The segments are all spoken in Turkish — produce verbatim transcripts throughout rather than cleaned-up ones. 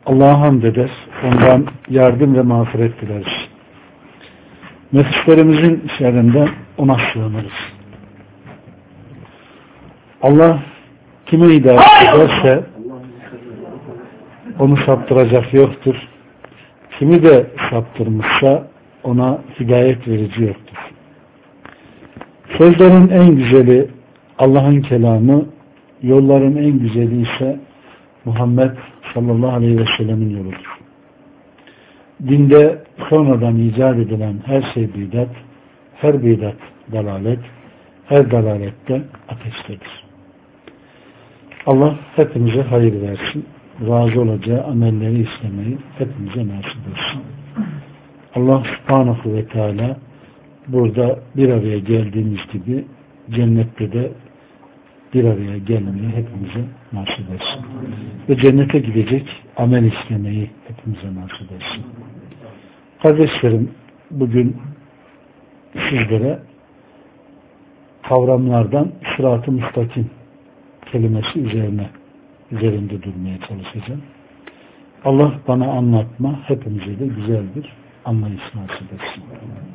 Allah'a hamd eder, ondan yardım ve mağfiret dileriz. Nefislerimizin şerrinden ona sığınırız. Allah kime hidayet ederse onu saptıracak yoktur. Kimi de saptırmışsa ona hidayet verici yoktur. Sözlerin en güzeli Allah'ın kelamı, yolların en güzeli ise Muhammed sallallahu aleyhi ve sellemin yoludur. Dinde sonradan icat edilen her şey bidat, her bidat dalalet, her dalalette ateştedir. Allah hepimize hayır versin. Razı olacağı amelleri işlemeyi hepimize nasip etsin. Allah subhanahu ve teala burada bir araya geldiğimiz gibi cennette de bir araya gelmeyi hepimize nasip etsin. Ve cennete gidecek amel işlemeyi hepimize nasip etsin. Kardeşlerim, bugün sizlere kavramlardan sırat-ı müstakim kelimesi üzerine üzerinde durmaya çalışacağım. Allah bana anlatma, hepimize de güzel bir anlayış nasip etsin.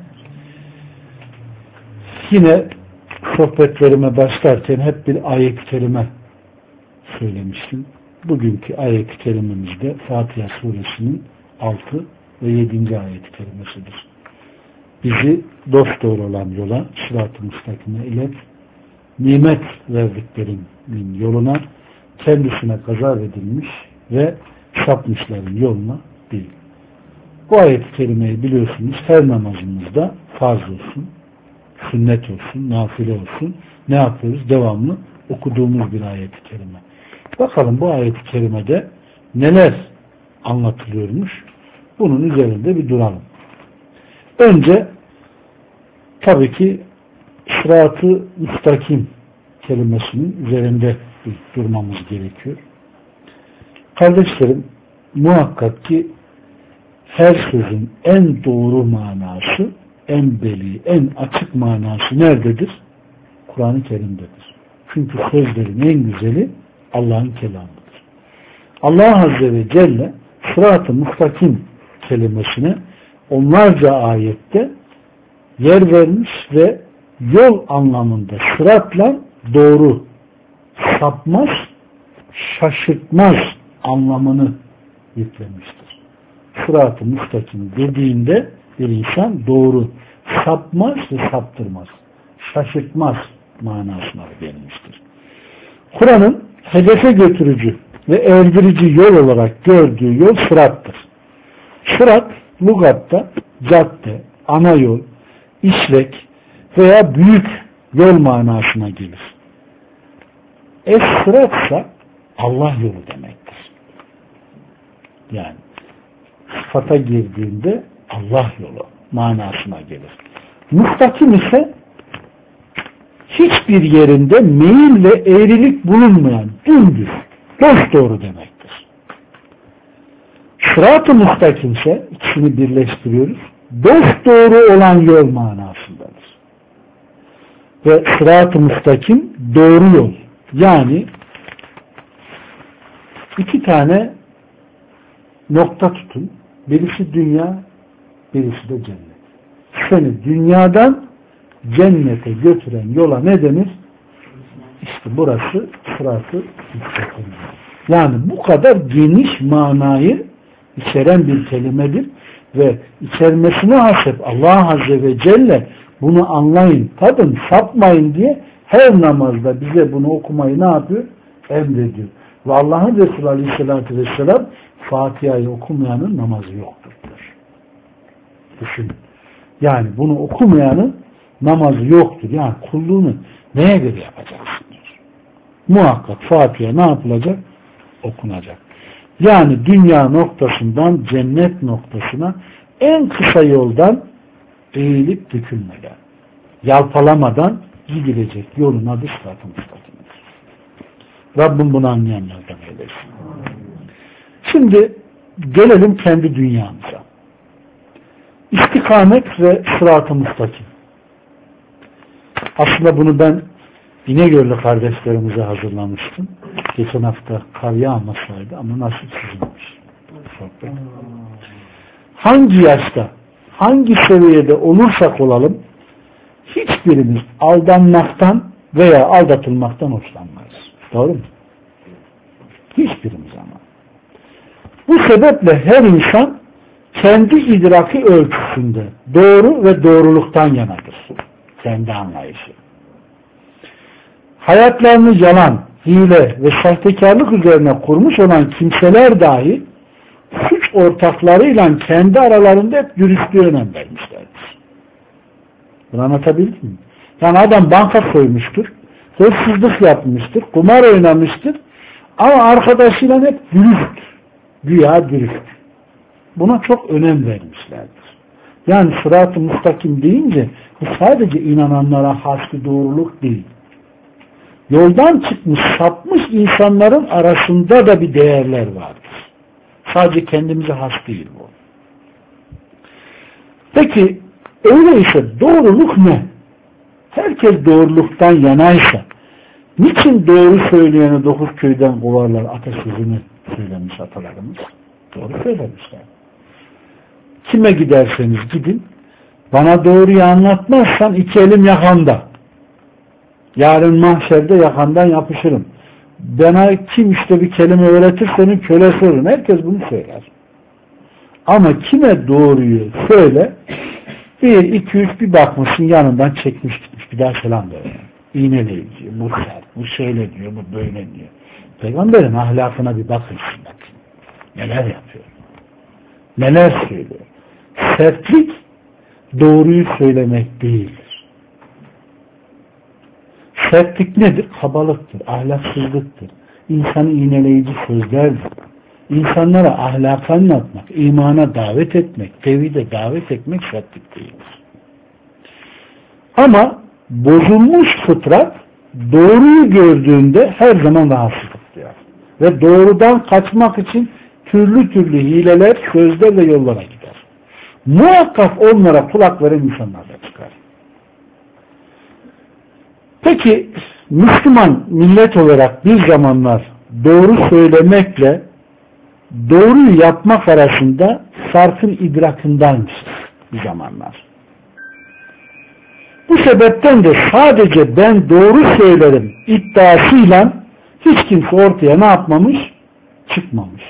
Yine sohbetlerime başlarken hep bir ayet-i kerime söylemiştim. Bugünkü ayet-i kerimemizde Fatiha suresinin altı ve yedinci ayet-i kerimesidir. Bizi dosdoğru olan yola, sırat-ı müstakime ilet, nimet verdiklerinin yoluna, kendisine kaza edilmiş ve sapmışların yoluna değil. Bu ayet-i kerimeyi biliyorsunuz her namazımızda farz olsun, sünnet olsun, nafile olsun, ne yapıyoruz? Devamlı okuduğumuz bir ayet-i kerime. Bakalım bu ayet-i kerimede neler anlatılıyormuş? Bunun üzerinde bir duralım. Önce tabii ki sırat-ı müstakim kelimesinin üzerinde bir durmamız gerekiyor. Kardeşlerim, muhakkak ki her sözün en doğru manası, en beli, en açık manası nerededir? Kur'an-ı Kerim'dedir. Çünkü sözlerin en güzeli Allah'ın kelamıdır. Allah Azze ve Celle sırat-ı müstakim kelimesine onlarca ayette yer vermiş ve yol anlamında sıratla doğru, sapmaz, şaşırtmaz anlamını yüklemiştir. Sırat-ı müstakim dediğinde bir insan doğru, sapmaz ve saptırmaz, şaşırtmaz manasına verilmiştir. Kur'an'ın hedefe götürücü ve erdirici yol olarak gördüğü yol sırattır. Sırat, lügatta cadde, ana yol, işlek veya büyük yol manasına gelir. Es-sıratsa Allah yolu demektir. Yani sıfata girdiğinde Allah yolu manasına gelir. Müstakim ise hiçbir yerinde meyil ve eğrilik bulunmayan dümdüz, dosdoğru demektir. Sırat-ı müstakim ise ikisini birleştiriyoruz. Dosdoğru olan yol manasındadır. Ve sırat-ı müstakim doğru yol. Yani iki tane nokta tutun. Birisi dünya, birisi de cennet. Seni dünyadan cennete götüren yola ne denir? İşte burası sırat-ı müstakim. Yani bu kadar geniş manayı içeren bir kelimedir ve içermesine hasep Allah Azze ve Celle bunu anlayın, tadın, sapmayın diye her namazda bize bunu okumayı ne yapıyor? Emrediyor. Ve Allah'ın Resulü Aleyhisselatü Vesselam Fatiha'yı okumayanın namazı yoktur diyor. Düşünün. Yani bunu okumayanın namazı yoktur. Yani kulluğunu neye göre yapacaksın diyor. Muhakkak Fatiha ne yapılacak? Okunacak. Yani dünya noktasından cennet noktasına en kısa yoldan eğilip dökülmeden, yalpalamadan gidilecek yolun adı sırat-ı müstakimdir. Rabbim bunu anlayanlardan eylesin. Şimdi gelelim kendi dünyamıza. İstikamet ve sırat-ı müstakim. Aslında bunu ben İnegöl'lü kardeşlerimize hazırlamıştım. Geçen hafta kar yağmasaydı ama nasip sizinmiş. sohbet. Hangi yaşta, hangi seviyede olursak olalım, hiçbirimiz aldanmaktan veya aldatılmaktan hoşlanmayız. Doğru mu? Hiçbirimiz ama. Bu sebeple her insan kendi idraki ölçüsünde doğru ve doğruluktan yanadır. Kendi anlayışı. Hayatlarını yalan, hile ve sahtekarlık üzerine kurmuş olan kimseler dahi suç ortaklarıyla kendi aralarında hep dürüstlüğe önem vermişlerdir. Bunu anlatabildim mi? Yani adam banka soymuştur, hırsızlık yapmıştır, kumar oynamıştır ama arkadaşıyla hep dürüst, güya dürüst. Buna çok önem vermişlerdir. Yani sırat-ı müstakim deyince bu sadece inananlara has bir doğruluk değil. Yoldan çıkmış, sapmış insanların arasında da bir değerler vardır. Sadece kendimize has değil bu. Peki öyleyse doğruluk ne? Herkes doğruluktan yanaysa niçin doğru söyleyeni dokuz köyden kovarlar atasözünü söylemiş atalarımız? Doğru söylemişler. Kime giderseniz gidin, bana doğruyu anlatmazsan iki elim yakanda. Yarın mahşerde yakandan yapışırım. Bana kim işte bir kelime öğretir senin kölesi olurum. Herkes bunu söyler. Ama kime doğruyu söyle, bir, iki, üç bir bakmışsın yanından çekmiş gitmiş. Bir daha selam veriyor. İğneleyici, bu sert, bu şöyle diyor, bu böyle diyor. Peygamberin ahlakına bir bakın şimdi. Neler yapıyor? Neler söylüyor? Sertlik doğruyu söylemek değildir. Sertlik nedir? Kabalıktır, ahlaksızlıktır. İnsanı iğneleyici sözlerdir. İnsanlara ahlakı anlatmak, imana davet etmek, tevhide davet etmek sertlik değildir. Ama bozulmuş fıtrat doğruyu gördüğünde her zaman rahatsızlık duyar. Ve doğrudan kaçmak için türlü türlü hileler, sözler ve yollara gider. Muhakkak onlara kulak veren insanlar da çıkar. Peki Müslüman millet olarak bir zamanlar doğru söylemekle doğruyu yapmak arasında farkın idrakındaymışız bir zamanlar. Bu sebepten de sadece ben doğru söylerim iddiasıyla hiç kimse ortaya ne yapmamış? Çıkmamış.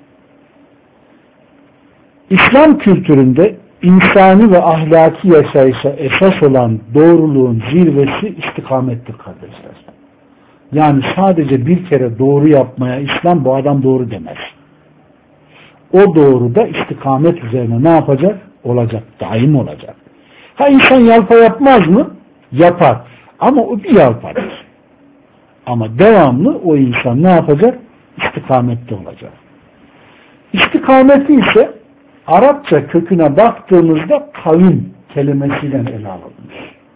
İslam kültüründe insani ve ahlaki yaşayışa esas olan doğruluğun zirvesi istikamettir kardeşler. Yani sadece bir kere doğru yapmaya İslam bu adam doğru demez. O doğru da istikamet üzerine ne yapacak? Olacak. Daim olacak. Ha insan yalpa yapmaz mı? Yapar. Ama o bir yalpadır. Ama devamlı o insan ne yapacak? İstikamette olacak. İstikameti ise Arapça köküne baktığımızda kavim kelimesiyle ele alınmış.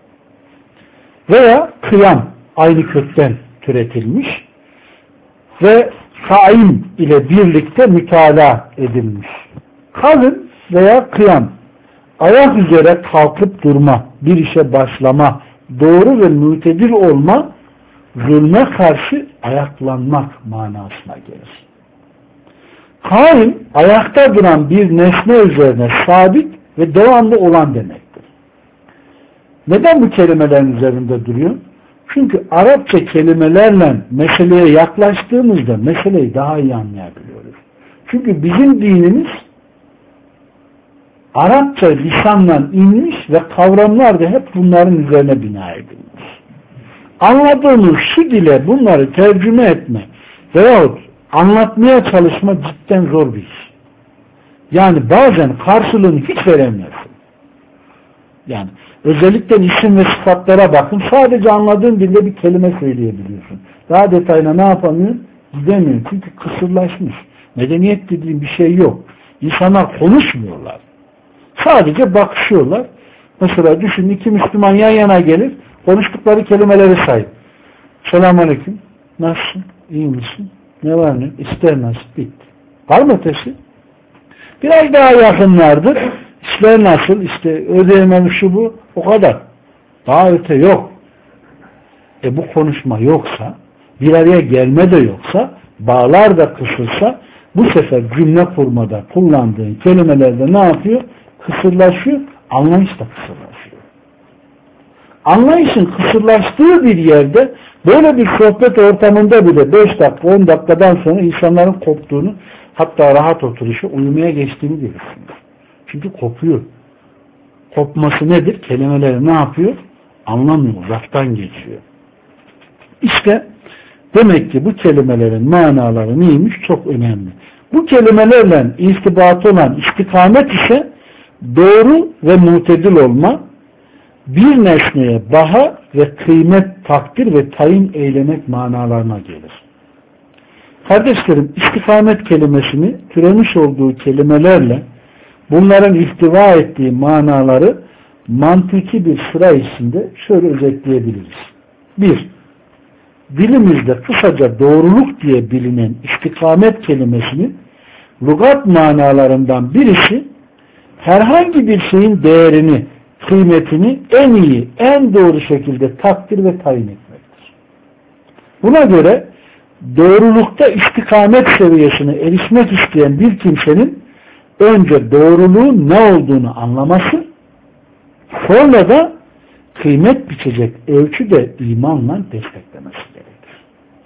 Veya kıyam aynı kökten türetilmiş ve kaim ile birlikte mütalaa edilmiş. Kavim veya kıyam ayak üzere kalkıp durma, bir işe başlama, doğru ve mütedil olma, zulme karşı ayaklanmak manasına gelir. Kaim, ayakta duran bir nesne üzerine sabit ve devamlı olan demektir. Neden bu kelimelerin üzerinde duruyor? Çünkü Arapça kelimelerle meseleye yaklaştığımızda meseleyi daha iyi anlayabiliyoruz. Çünkü bizim dinimiz Arapça lisanla inmiş ve kavramlar da hep bunların üzerine bina edilmiş. Anladığımız şu dile bunları tercüme etme veyahut anlatmaya çalışma cidden zor bir iş. Yani bazen karşılığını hiç veremiyorsun. Yani özellikle isim ve sıfatlara bakın. Sadece anladığın dilde bir kelime söyleyebiliyorsun. Daha detayına ne yapamıyor? Gidemiyor. Çünkü kısırlaşmış. Medeniyet dediğim bir şey yok. İnsanlar konuşmuyorlar. Sadece bakışıyorlar. Mesela düşün iki Müslüman yan yana gelir. Konuştukları kelimeleri say. Selamünaleyküm. Nasılsın? İyi misin? Ne var ne? İster nasıl? Bitti. Var mı ötesi? Biraz daha yakınlardır. İşler nasıl? İşte ödeyemem şu bu. O kadar. Daha öte yok. E bu konuşma yoksa, bir araya gelme de yoksa, bağlar da kısılsa, bu sefer cümle kurmada kullandığın kelimelerde ne yapıyor? Kısırlaşıyor, anlayış da kısırlaşıyor. Anlayışın kısırlaştığı bir yerde böyle bir sohbet ortamında bile beş dakika on dakikadan sonra insanların koptuğunu, hatta rahat oturuşu, uyumaya geçtiğini görürsünüz. Çünkü kopuyor. Kopması nedir? Kelimeleri ne yapıyor? Anlamıyor, uzaktan geçiyor. İşte demek ki bu kelimelerin manaları neymiş? Çok önemli. Bu kelimelerle irtibatı olan istikamet ise doğru ve mutedil olma, bir nesneye baha ve kıymet, takdir ve tayin eylemek manalarına gelir. Kardeşlerim, istikamet kelimesini türemiş olduğu kelimelerle bunların ihtiva ettiği manaları mantıki bir sıra içinde şöyle özetleyebiliriz. Bir, dilimizde kısaca doğruluk diye bilinen istikamet kelimesinin lügat manalarından birisi herhangi bir şeyin değerini, kıymetini en iyi, en doğru şekilde takdir ve tayin etmektir. Buna göre doğrulukta istikamet seviyesine erişmek isteyen bir kimsenin önce doğruluğun ne olduğunu anlaması, sonra da kıymet biçecek ölçü de imanla desteklemesi gerekir.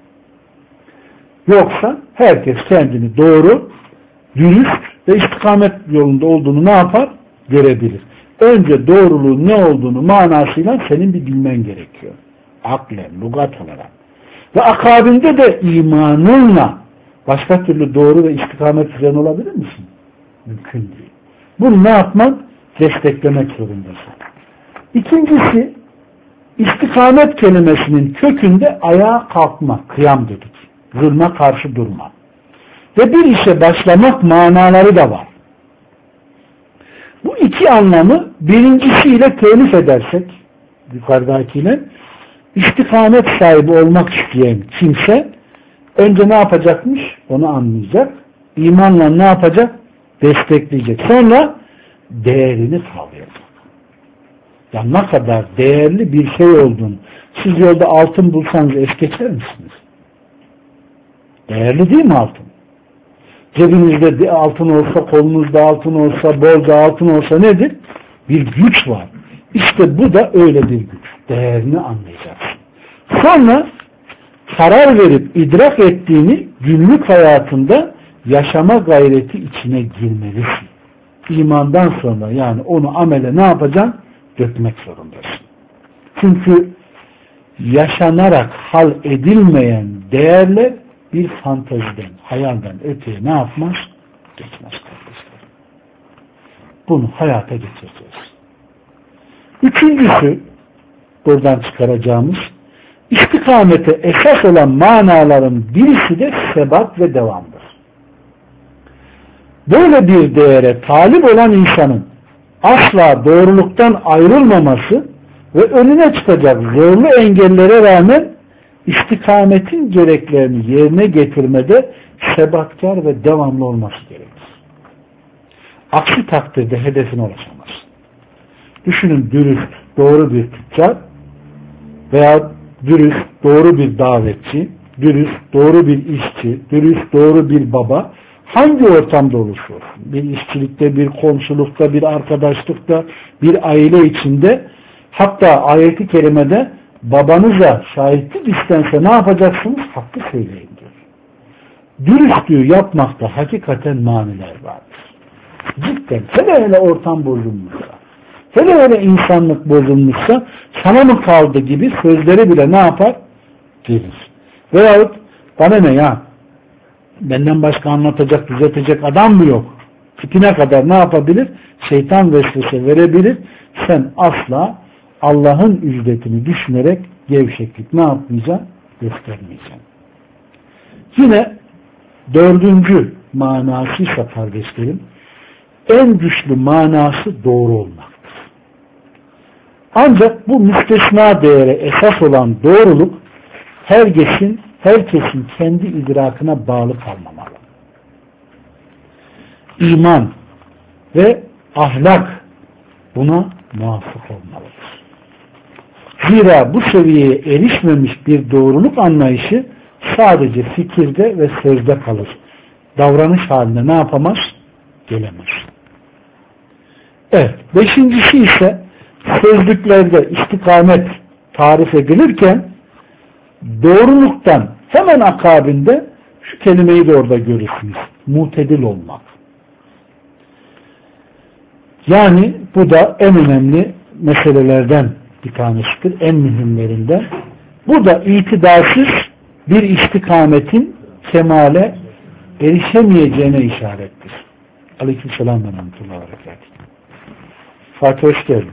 Yoksa herkes kendini doğru, dürüst ve istikamet yolunda olduğunu ne yapar? Görebilir. Önce doğruluğun ne olduğunu manasıyla senin bir bilmen gerekiyor. Aklen, lügat olarak. Ve akabinde de imanınla başka türlü doğru ve istikamet üzerine olabilir misin? Mümkün değil. Bunu ne yapman? Desteklemek zorundasın. İkincisi, istikamet kelimesinin kökünde ayağa kalkma, kıyam dedik. Zulme karşı durma. Ve bir işe başlamak manaları da var. Bu iki anlamı birincisiyle telif edersek, yukarıdakiyle, istikamet sahibi olmak isteyen kimse önce ne yapacakmış? Onu anlayacak. İmanla ne yapacak? Destekleyecek. Sonra değerini kavrayacak. Ya ne kadar değerli bir şey olduğunu, siz yolda altın bulsanız es geçer misiniz? Değerli değil mi altın? Cebinizde altın olsa, kolunuzda altın olsa, bolca altın olsa nedir? Bir güç var. İşte bu da öyle bir güç. Değerini anlayacaksın. Sonra karar verip idrak ettiğini günlük hayatında yaşama gayreti içine girmelisin. İmandan sonra yani onu amele ne yapacaksın? Dökmek zorundasın. Çünkü yaşanarak hal edilmeyen değerler bir fanteziden, hayalden öteye ne yapmaz? Geçmez kardeşlerim. Bunu hayata geçireceğiz. Üçüncüsü, buradan çıkaracağımız, istikamete esas olan manaların birisi de sebat ve devamdır. Böyle bir değere talip olan insanın asla doğruluktan ayrılmaması ve önüne çıkacak zorlu engellere rağmen istikametin gereklerini yerine getirmede sebatkar ve devamlı olması gerekir. Aksi takdirde hedefine ulaşamaz. Düşünün, dürüst, doğru bir tüccar veya dürüst, doğru bir davetçi, dürüst, doğru bir işçi, dürüst, doğru bir baba, hangi ortamda olursa olsun, bir işçilikte, bir komşulukta, bir arkadaşlıkta, bir aile içinde, hatta ayet-i kerimede babanıza şahitlik istense ne yapacaksınız? Hakkı söyleyin diyor. Dürüstlüğü yapmakta hakikaten maniler vardır. Cidden, hele hele ortam bozulmuşsa, hele hele insanlık bozulmuşsa, sana mı kaldı gibi sözleri bile ne yapar? Gelir. Veyahut bana ne ya? Benden başka anlatacak, düzeltecek adam mı yok? Tipine kadar ne yapabilir? Şeytan vesvese verebilir. Sen asla Allah'ın ücretini düşünerek gevşeklik ne yapmayacaksın? Göstermeyeceksin. Yine dördüncü manası ise kardeşlerim, en güçlü manası doğru olmaktır. Ancak bu müstesna değere esas olan doğruluk herkesin, herkesin kendi idrakına bağlı kalmamalı. İman ve ahlak buna muvafık olmalıdır. Zira bu seviyeye erişmemiş bir doğruluk anlayışı sadece fikirde ve sözde kalır. davranış haline ne yapamaz? Gelemez. Evet. Beşincisi ise sözlüklerde istikamet tarif edilirken doğruluktan hemen akabinde şu kelimeyi de orada görürsünüz. Mutedil olmak. Yani bu da en önemli meselelerden bir tanesidir. En mühimlerinden. Bu da itidalsiz bir istikametin kemale erişemeyeceğine işarettir. Aleykümselam ve rahmetullahi ve berekatuhu. Fatih hoş geldin.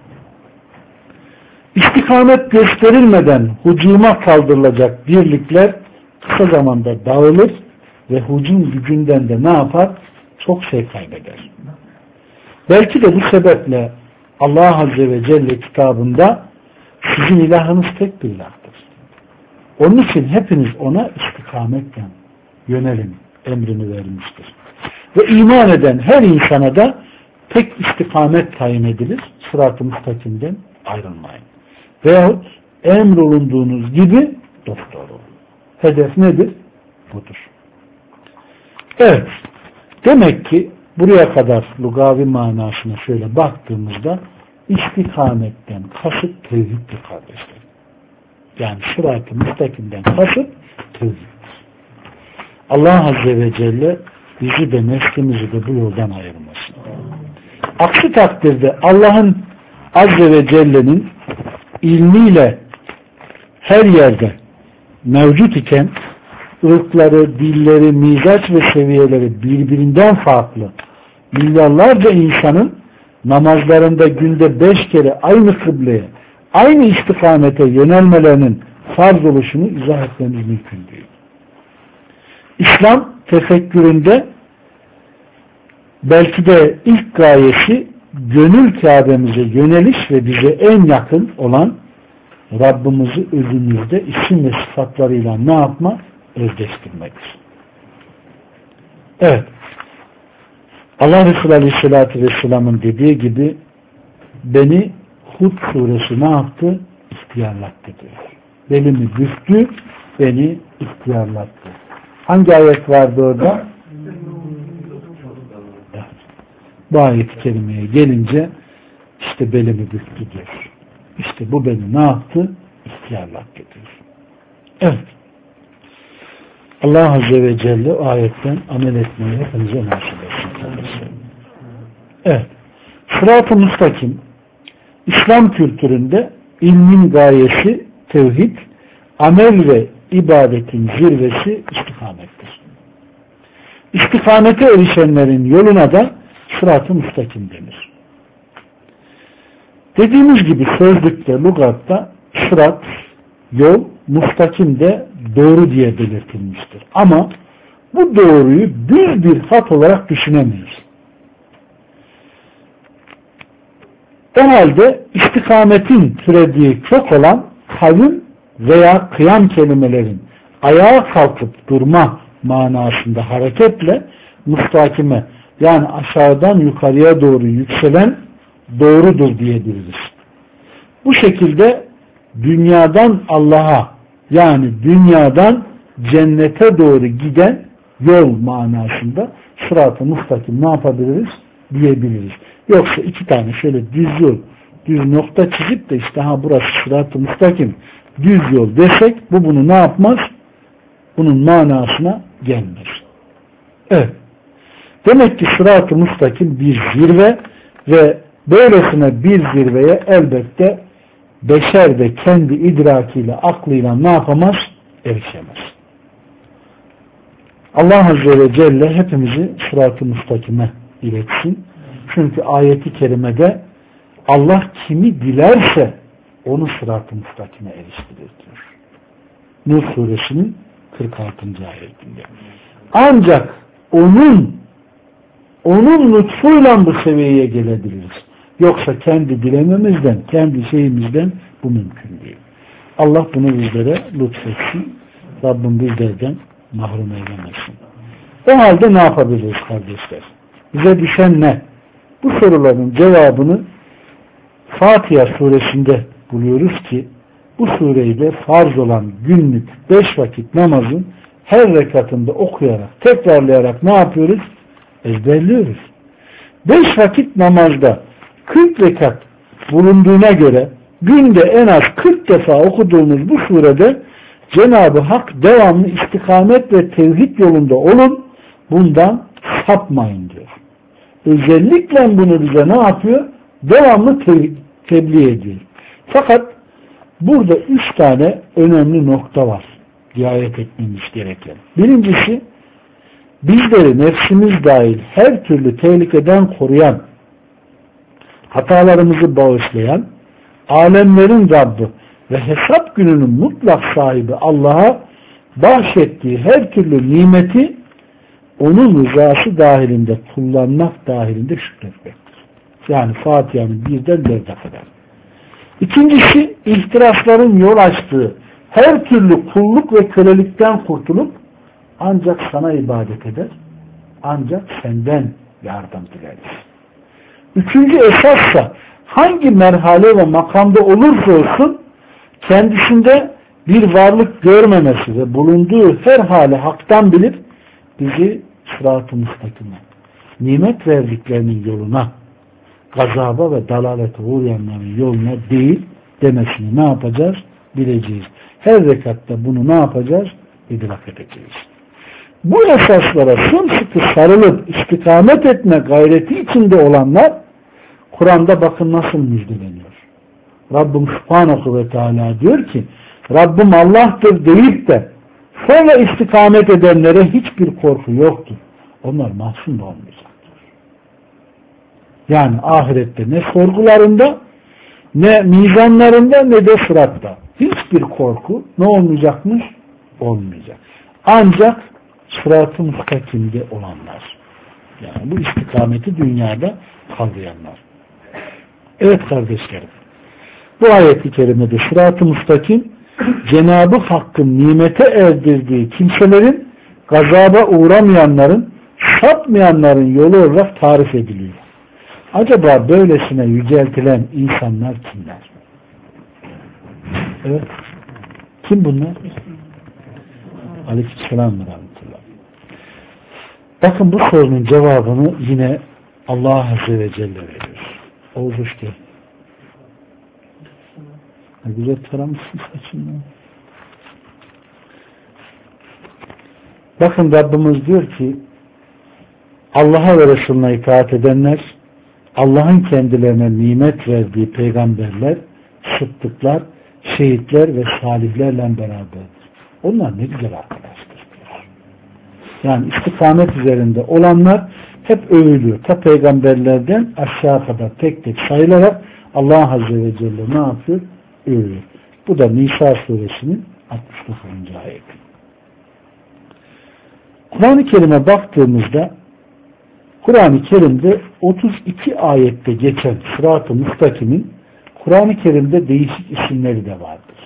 İstikamet gösterilmeden hücuma kaldırılacak birlikler kısa zamanda dağılır ve hücum gücünden de ne yapar? Çok şey kaybeder. Belki de bu sebeple Allah Azze ve Celle kitabında sizin ilahınız tek bir ilahtır. Onun için hepiniz ona istikametle yönelin emrini vermiştir. Ve iman eden her insana da tek istikamet tayin edilir. Sırat-ı müstakimden ayrılmayın. Veyahut emrolunduğunuz gibi doktor olun. Hedef nedir? Budur. Evet. Demek ki buraya kadar lugavi manasına şöyle baktığımızda istikametten kasıt tevhiddir kardeşler. Yani sırat-ı müstakimden kasıt tevhiddir. Allah Azze ve Celle bizi de neslimizi de bu yoldan ayırmasın. Aksi takdirde Allah'ın Azze ve Celle'nin ilmiyle her yerde mevcut iken ırkları, dilleri, mizaç ve seviyeleri birbirinden farklı milyarlarca insanın namazlarında günde beş kere aynı kıbleye, aynı istikamete yönelmelerinin farz oluşunu izah etmemiz mümkün değil. İslam tefekküründe belki de ilk gayesi gönül Kabe'mize yöneliş ve bize en yakın olan Rabbimizi özümüzde isim ve sıfatlarıyla ne yapma? Özdeştirmektir. Evet. Allah Resulü Aleyhisselatü Vesselam'ın dediği gibi beni Hud suresi ne yaptı? İhtiyarlattı diyor. Belimi büktü, beni ihtiyarlattı. Hangi ayet vardı orada? Evet. Bu ayet-i kerimeye gelince işte belimi büktü diyor. İşte bu beni ne yaptı? İhtiyarlattı diyor. Evet. Allah Azze ve Celle o ayetten amel etmeyi hepinize nasip etsin. Evet. Sırat-ı müstakim İslam kültüründe ilmin gayesi tevhid, amel ve ibadetin zirvesi istikamettir. İstikamete erişenlerin yoluna da sırat-ı müstakim denir. Dediğimiz gibi sözlükte, lügatta sırat, yol, müstakim de doğru diye belirtilmiştir. Ama bu doğruyu düz bir hat olarak düşünemeyiz. O halde istikametin türediği çok olan kavim veya kıyam kelimelerin ayağa kalkıp durma manasında hareketle müstakime yani aşağıdan yukarıya doğru yükselen doğrudur diyebiliriz. Bu şekilde dünyadan Allah'a yani dünyadan cennete doğru giden yol manasında sırat-ı müstakim ne yapabiliriz? Diyebiliriz. Yoksa iki tane şöyle düz yol, düz nokta çizip de işte ha burası sırat-ı müstakim, düz yol desek bu bunu ne yapmaz? Bunun manasına gelmez. Evet. Demek ki sırat-ı müstakim bir zirve ve böylesine bir zirveye elbette beşer de kendi idrakiyle, aklıyla ne yapamaz? Erişemez. Allah Azze ve Celle hepimizi sırat-ı müstakime iletsin. Çünkü ayeti kerimede Allah kimi dilerse onu sırat-ı müstakime eriştirir diyor. Nur suresinin kırk altıncı ayetinde. Ancak onun onun lütfuyla bu seviyeye gelebiliriz. Yoksa kendi dilememizden, kendi şeyimizden bu mümkün değil. Allah bunu bizlere lütfetsin. Rabbim bizlerden mahrum eylemesin. O halde ne yapabiliriz kardeşler? Bize düşen ne? Bu soruların cevabını Fatiha suresinde buluyoruz ki bu sureyle farz olan günlük beş vakit namazın her rekatında okuyarak, tekrarlayarak ne yapıyoruz? Ezberliyoruz. Beş vakit namazda kırk rekat bulunduğuna göre günde en az kırk defa okuduğumuz bu surede Cenab-ı Hak devamlı istikamet ve tevhid yolunda olun, bundan sapmayın diyor. Özellikle bunu bize ne yapıyor? Devamlı te tebliğ ediyor. Fakat burada üç tane önemli nokta var riayet etmemiz gereken. Birincisi, bizleri nefsimiz dahil her türlü tehlikeden koruyan, hatalarımızı bağışlayan, alemlerin Rabbi ve hesap gününün mutlak sahibi Allah'a bahşettiği her türlü nimeti onun rızası dahilinde kullanmak dahilinde şükretmektir. Yani Fatiha'nın birden dörde kadar. İkincisi, ihtirasların yol açtığı her türlü kulluk ve kölelikten kurtulup ancak sana ibadet eder, ancak senden yardım dileriz. Üçüncü esassa hangi merhale ve makamda olursa olsun kendisinde bir varlık görmemesi ve bulunduğu her hali haktan bilip bizi sırat-ı müstakime, nimet verdiklerinin yoluna, gazaba ve dalalete uğrayanların yoluna değil demesini ne yapacağız? Bileceğiz. Her rekatta bunu ne yapacağız? İdrak edeceğiz. Bu esaslara sımsıkı sarılıp istikamet etme gayreti içinde olanlar Kur'an'da bakın nasıl müjdeleniyor. Rabbim Subhanahu ve Teala diyor ki Rabbim Allah'tır deyip de sonra istikamet edenlere hiçbir korku yoktur. Onlar mahzun da olmayacaktır. Yani ahirette ne sorgularında, ne mizanlarında, ne de sıratta hiçbir korku ne olmayacakmış? Olmayacak. Ancak sırat-ı müstakimde olanlar. Yani bu istikameti dünyada kavrayanlar. Evet kardeşlerim. Bu ayet-i kerimede sırat-ı müstakim Cenab-ı Hakk'ın nimete erdirdiği kimselerin gazaba uğramayanların, sapmayanların yolu olarak tarif ediliyor. Acaba böylesine yüceltilen insanlar kimler? Evet. Kim bunlar? Aleykümselam ve rahmetullah. Bakın bu sorunun cevabını yine Allah Azze ve Celle veriyor. Oğuz hoş geldin. Ne güzel taramışsın saçını. Bakın Rabbimiz diyor ki Allah'a ve Resulüne itaat edenler, Allah'ın kendilerine nimet verdiği peygamberler, sıddıklar, şehitler ve salihlerle beraberdir. Onlar ne güzel arkadaşlar. Yani istikamet üzerinde olanlar hep övülüyor. Ta peygamberlerden aşağı kadar tek tek sayılarak Allah Azze ve Celle ne yapıyor? Övülüyor. Bu da Nisa suresinin altmış dokuzuncu ayeti. Kur'an-ı Kerim'e baktığımızda Kur'an-ı Kerim'de otuz iki ayette geçen sırat-ı müstakimin Kur'an-ı Kerim'de değişik isimleri de vardır.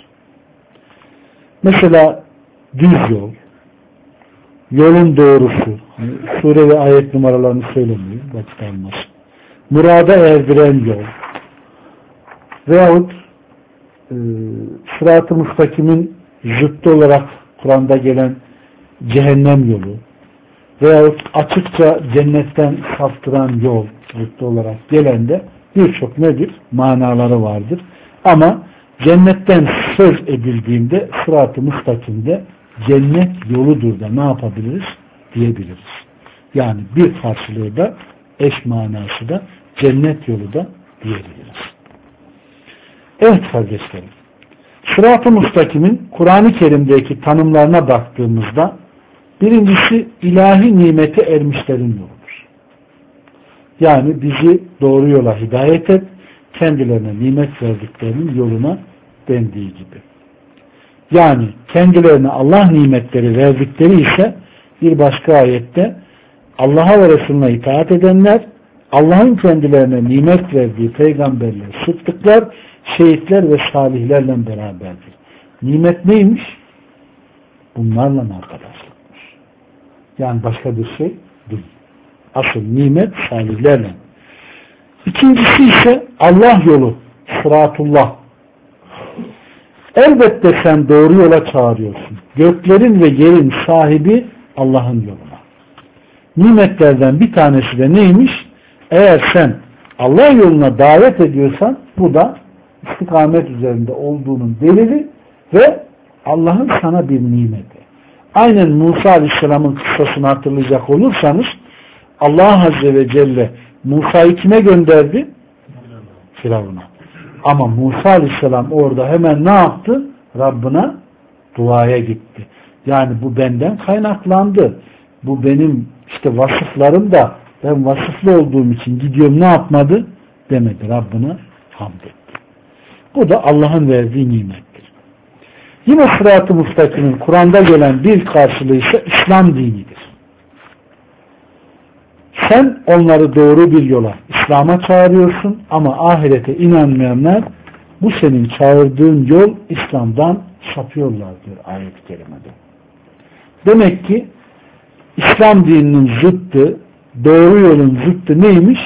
Mesela düz yol, yolun doğrusu, hani sure ve ayet numaralarını söylemiyor, vakit almaz. Murada erdiren yol veyahut e, sırat-ı müstakimin zıttı olarak Kur'an'da gelen cehennem yolu veyahut açıkça cennetten saptıran yol zıttı olarak gelen de birçok nedir? Manaları vardır. Ama cennetten söz edildiğinde sırat-ı müstakimde cennet yoludur da ne yapabiliriz? Diyebiliriz. Yani bir karşılığı da eş manası da cennet yolu da diyebiliriz. Evet kardeşlerim. Sırat-ı müstakimin Kur'an-ı Kerim'deki tanımlarına baktığımızda birincisi ilahi nimete ermişlerin yoludur. Yani bizi doğru yola hidayet et, kendilerine nimet verdiklerinin yoluna dendiği gibi. Yani kendilerine Allah nimetleri verdikleri ise bir başka ayette Allah'a ve Resulüne itaat edenler, Allah'ın kendilerine nimet verdiği peygamberler, sıddıklar, şehitler ve salihlerle beraberdir. Nimet neymiş? Bunlarla arkadaşlıkmış. Yani başka bir şey değil. Asıl nimet salihlerle. İkincisi ise Allah yolu, sıratullah. Elbette sen doğru yola çağırıyorsun. göklerin ve yerin sahibi Allah'ın yoluna. Nimetlerden bir tanesi de neymiş? Eğer sen Allah yoluna davet ediyorsan bu da istikamet üzerinde olduğunun delili ve Allah'ın sana bir nimeti. Aynen Musa Aleyhisselam'ın kıssasını hatırlayacak olursanız Allah Azze ve Celle Musa'yı kime gönderdi? Firavun'a. Ama Musa Aleyhisselam orada hemen ne yaptı? Rabbına duaya gitti. Yani bu benden kaynaklandı. Bu benim işte vasıflarım da ben vasıflı olduğum için gidiyorum ne yapmadı? Demedi. Rabbına hamd etti. Bu da Allah'ın verdiği nimettir. Yine Sırat-ı Müstakim'in Kur'an'da gelen bir karşılığı ise İslam dinidir. Sen onları doğru bir yola, İslam'a çağırıyorsun ama ahirete inanmayanlar bu senin çağırdığın yol İslam'dan sapıyorlar diyor ayet-i kerimede. Demek ki İslam dininin zıttı, doğru yolun zıttı neymiş?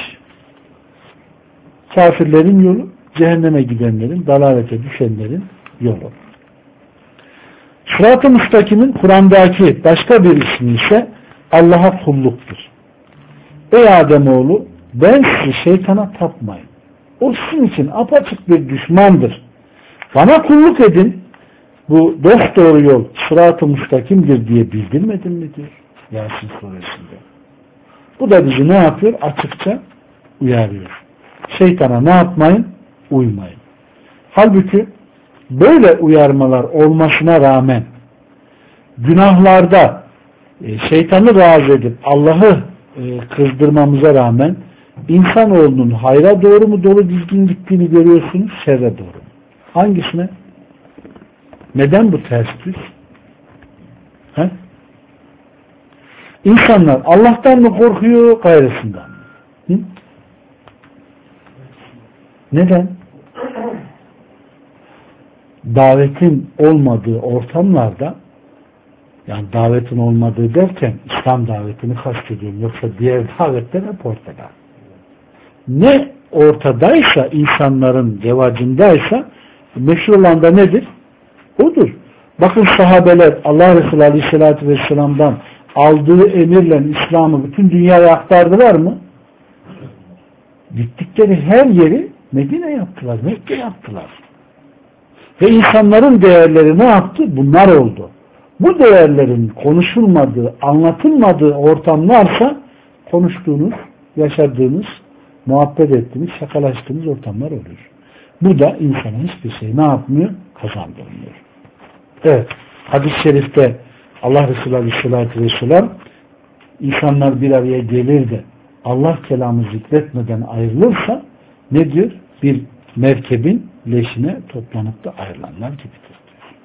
Kafirlerin yolu, cehenneme gidenlerin, dalalete düşenlerin yolu. Sırat-ı Müstakim'in Kur'an'daki başka bir ismi ise Allah'a kulluktur. Ey Ademoğlu, ben sizi şeytana tapmayın. O sizin için apaçık bir düşmandır. Bana kulluk edin. Bu dosdoğru yol Sırat-ı Müstakim'dir diye bildirmedin mi diyor Yasin suresinde. Bu da bizi ne yapıyor? Açıkça uyarıyor. Şeytana ne yapmayın? Uymayın. Halbuki böyle uyarmalar olmasına rağmen günahlarda şeytanı razı edip Allah'ı kızdırmamıza rağmen insanoğlunun hayra doğru mu dolu dizgin gittiğini görüyorsunuz, şerre doğru mu? Hangisine? Neden bu ters düz? He? İnsanlar Allah'tan mı korkuyor, gayrısından mı? Hı? Neden? Davetin olmadığı ortamlarda, yani davetin olmadığı derken İslam davetini kastediyorum. Yoksa diğer davetler hep ortada. Ne ortadaysa, insanların revacındaysa meşhur olan da nedir? Odur. Bakın sahabeler Allah Resulü Aleyhisselatü Vesselam'dan aldığı emirle İslam'ı bütün dünyaya aktardılar mı? Gittikleri her yeri Medine yaptılar, Mekke yaptılar. Ve insanların değerleri ne yaptı? Bunlar oldu. Bu değerlerin konuşulmadığı, anlatılmadığı ortamlarsa konuştuğunuz, yaşadığınız, muhabbet ettiğiniz, şakalaştığınız ortamlar oluyor. Bu da insana hiçbir şey ne yapmıyor? Kazandırmıyor. Evet. Hadis-i şerifte Allah Resulü Aleyhisselatü Vesselam insanlar bir araya gelir de Allah kelamı zikretmeden ayrılırsa ne diyor? Bir merkebin leşine toplanıp da ayrılanlar gibidir.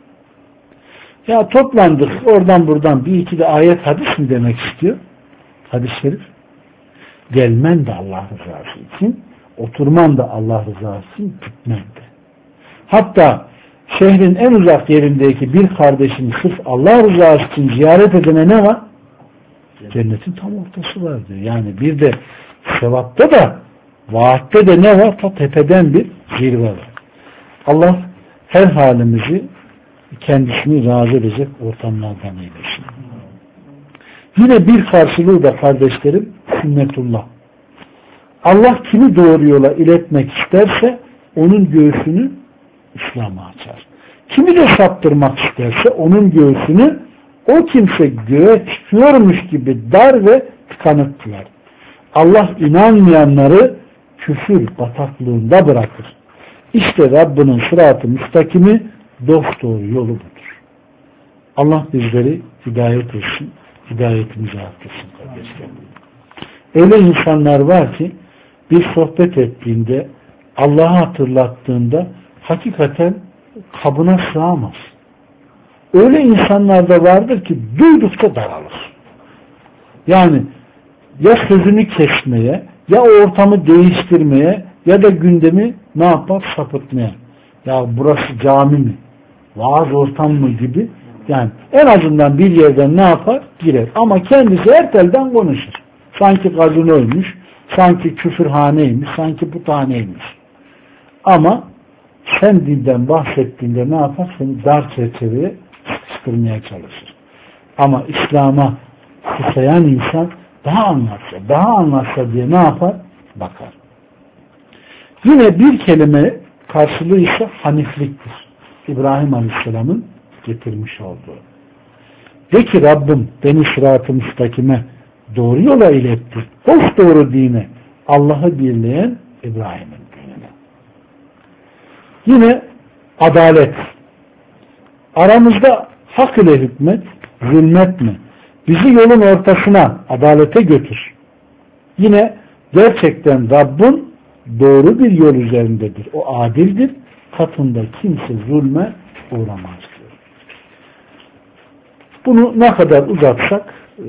Ya toplandık oradan buradan bir iki de ayet hadis mi demek istiyor? Hadis-i şerif. Gelmen de Allah rızası için, oturman da Allah rızası için, gitmen de. Hatta şehrin en uzak yerindeki bir kardeşini sırf Allah rızası için ziyaret edene ne var? Cennetin tam ortası var diyor. Yani bir de sevapta da vaatte de ne var? Ta tepeden bir zirve var. Allah her halimizi kendisini razı edecek ortamlardan eylesin. Yine bir karşılığı da kardeşlerim sünnetullah. Allah kimi doğru yola iletmek isterse onun göğsünü İslam'a açar. Kimi de saptırmak isterse onun göğsünü o kimse göğe çıkıyormuş gibi dar ve tıkanık kılar. Allah inanmayanları küfür bataklığında bırakır. İşte Rabbinin sırat-ı müstakimi dosdoğru yolu budur. Allah bizleri hidayet etsin, hidayetimizi arttırsın kardeşlerim. Öyle insanlar var ki bir sohbet ettiğinde, Allah'ı hatırlattığında hakikaten kabına sığamaz. Öyle insanlar da vardır ki duydukça daralır. Yani ya sözünü kesmeye, ya ortamı değiştirmeye, ya da gündemi ne yapar? Sapıtmaya. Ya burası cami mi? Vaaz ortam mı gibi. Yani en azından bir yerden ne yapar? Girer. Ama kendisi her telden konuşur. Sanki gazinoymuş, sanki küfürhaneymiş, sanki puthaneymiş. Ama sen dinden bahsettiğinde ne yapar? Seni dar çerçeveye kıstırmaya çalışır. Ama İslam'a susayan insan daha anlarsa, daha anlarsa diye ne yapar? Bakar. Yine bir kelime karşılığı ise hanifliktir. İbrahim Aleyhisselam'ın getirmiş olduğu. De ki Rabbim beni sırat-ı müstakime doğru yola iletti. Hoş doğru dine, Allah'ı birleyen İbrahim'in dinine. Yine adalet. Aramızda hak ile hükmet, zulmetme. Bizi yolun ortasına, adalete götür. Yine gerçekten Rabbin doğru bir yol üzerindedir. O adildir. Katında kimse zulme uğramaz diyor. Bunu ne kadar uzatsak e,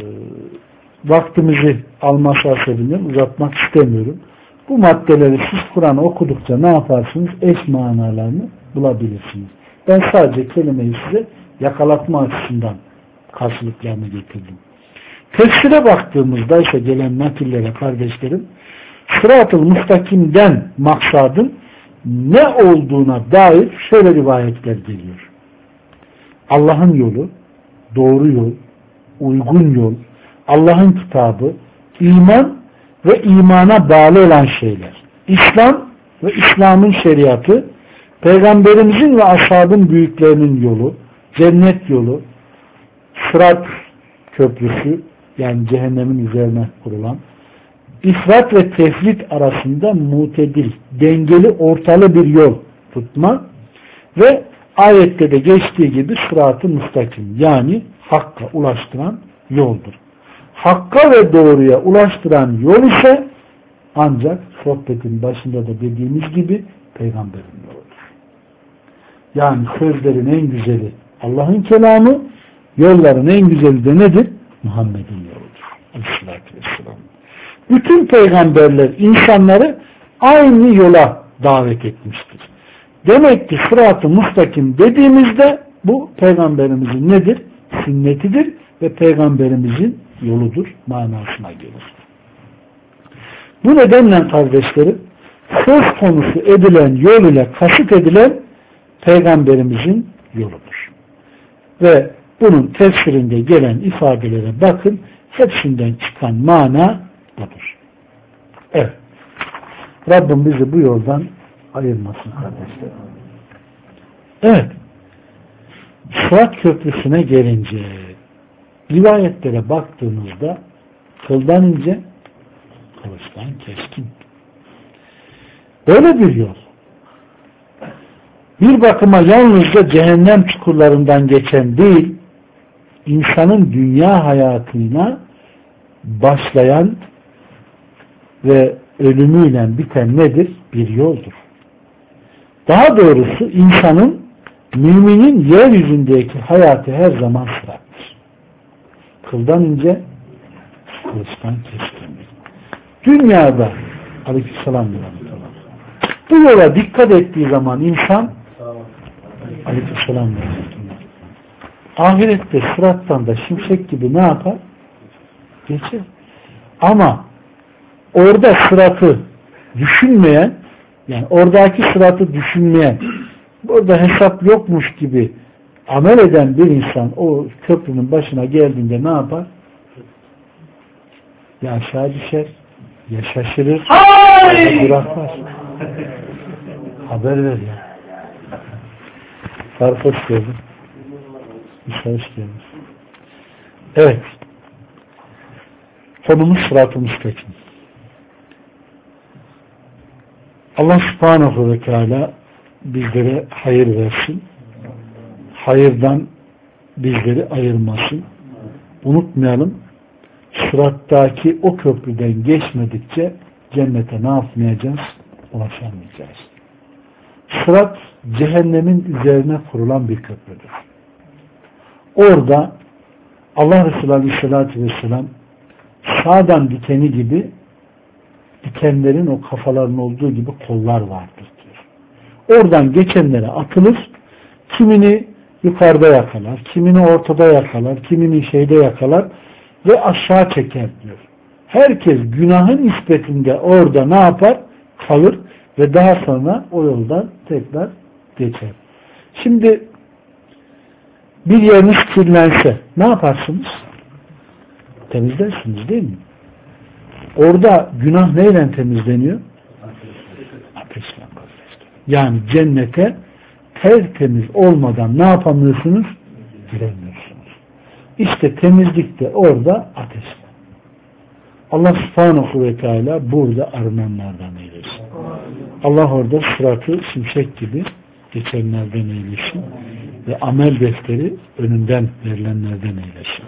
vaktimizi alması hasebinden uzatmak istemiyorum. Bu maddeleri siz Kur'an'ı okudukça ne yaparsınız? Eş manalarını bulabilirsiniz. Ben sadece kelimeyi size yakalatma açısından karşılıklarını getirdim. Tefsire baktığımızda ise gelen nakillere kardeşlerim, sırat-ı müstakimden maksadın ne olduğuna dair şöyle rivayetler geliyor. Allah'ın yolu, doğru yol, uygun yol, Allah'ın kitabı, iman ve imana bağlı olan şeyler. İslam ve İslam'ın şeriatı, Peygamberimizin ve ashabın büyüklerinin yolu, cennet yolu, Sırat köprüsü, yani cehennemin üzerine kurulan, ifrat ve tefrit arasında mutedil, dengeli, ortalı bir yol tutma ve ayette de geçtiği gibi sırat-ı müstakim, yani hakka ulaştıran yoldur. Hakka ve doğruya ulaştıran yol ise ancak sohbetin başında da dediğimiz gibi Peygamberin yoludur. Yani sözlerin en güzeli Allah'ın kelamı, yolların en güzeli de nedir? Muhammed'in yoludur. Aleyhisselatü vesselam. Bütün peygamberler insanları aynı yola davet etmiştir. Demek ki sırat-ı müstakim dediğimizde bu peygamberimizin nedir? Sünnetidir ve peygamberimizin yoludur manasına gelir. Bu nedenle kardeşlerim söz konusu edilen yol ile kasıt edilen peygamberimizin yoludur. Ve bunun tefsirinde gelen ifadelere bakın, hepsinden çıkan mana budur. Evet. Rabbim bizi bu yoldan ayırmasın kardeşler. Evet. Sırat köprüsüne gelince rivayetlere baktığımızda kıldan ince, kılıçtan keskin. Böyle bir yol. Bir bakıma yalnızca cehennem çukurlarından geçen değil, insanın dünya hayatına başlayan ve ölümüyle biten nedir? Bir yoldur. Daha doğrusu insanın, müminin yeryüzündeki hayatı her zaman sırattır. Kıldan ince, kılıçtan keskindir. Dünyada Aleykümselam bu yola dikkat ettiği zaman insan Aleykümselam ahirette sırattan da şimşek gibi ne yapar? Geçer. Ama orada sıratı düşünmeyen, yani oradaki sıratı düşünmeyen, burada hesap yokmuş gibi amel eden bir insan o köprünün başına geldiğinde ne yapar? Ya aşağı düşer, ya şaşırır, ya bırakmaz. Haber ver ya. Fark hoş geldin. İsa hoş geldin. Evet. Konumuz sırat-ı müstakim. Allah subhanahu ve teala bizlere hayır versin. Hayırdan bizleri ayırmasın. Unutmayalım, sırattaki o köprüden geçmedikçe cennete ne yapmayacağız? Ulaşamayacağız. Sırat cehennemin üzerine kurulan bir köprüdür. Orada Allah Resulü Aleyhisselatü Vesselam sağdan dikeni gibi dikenlerin o kafaların olduğu gibi kollar vardır diyor. Oradan geçenlere atılır, kimini yukarıda yakalar, kimini ortada yakalar, kimini şeyde yakalar ve aşağı çeker diyor. Herkes günahın nispetinde orada ne yapar? Kalır ve daha sonra o yoldan tekrar geçer. Şimdi bir yeriniz kirlense ne yaparsınız? Temizlersiniz değil mi? Orada günah neyle temizleniyor? Ateşle. Yani cennete tertemiz olmadan ne yapamıyorsunuz? Giremiyorsunuz. İşte temizlik de orada ateşle. Allah subhanahu ve teala burada arınanlardan eylesin. Allah orada sıratı şimşek gibi geçenlerden eylesin ve amel defteri önünden verilenlerden eylesin.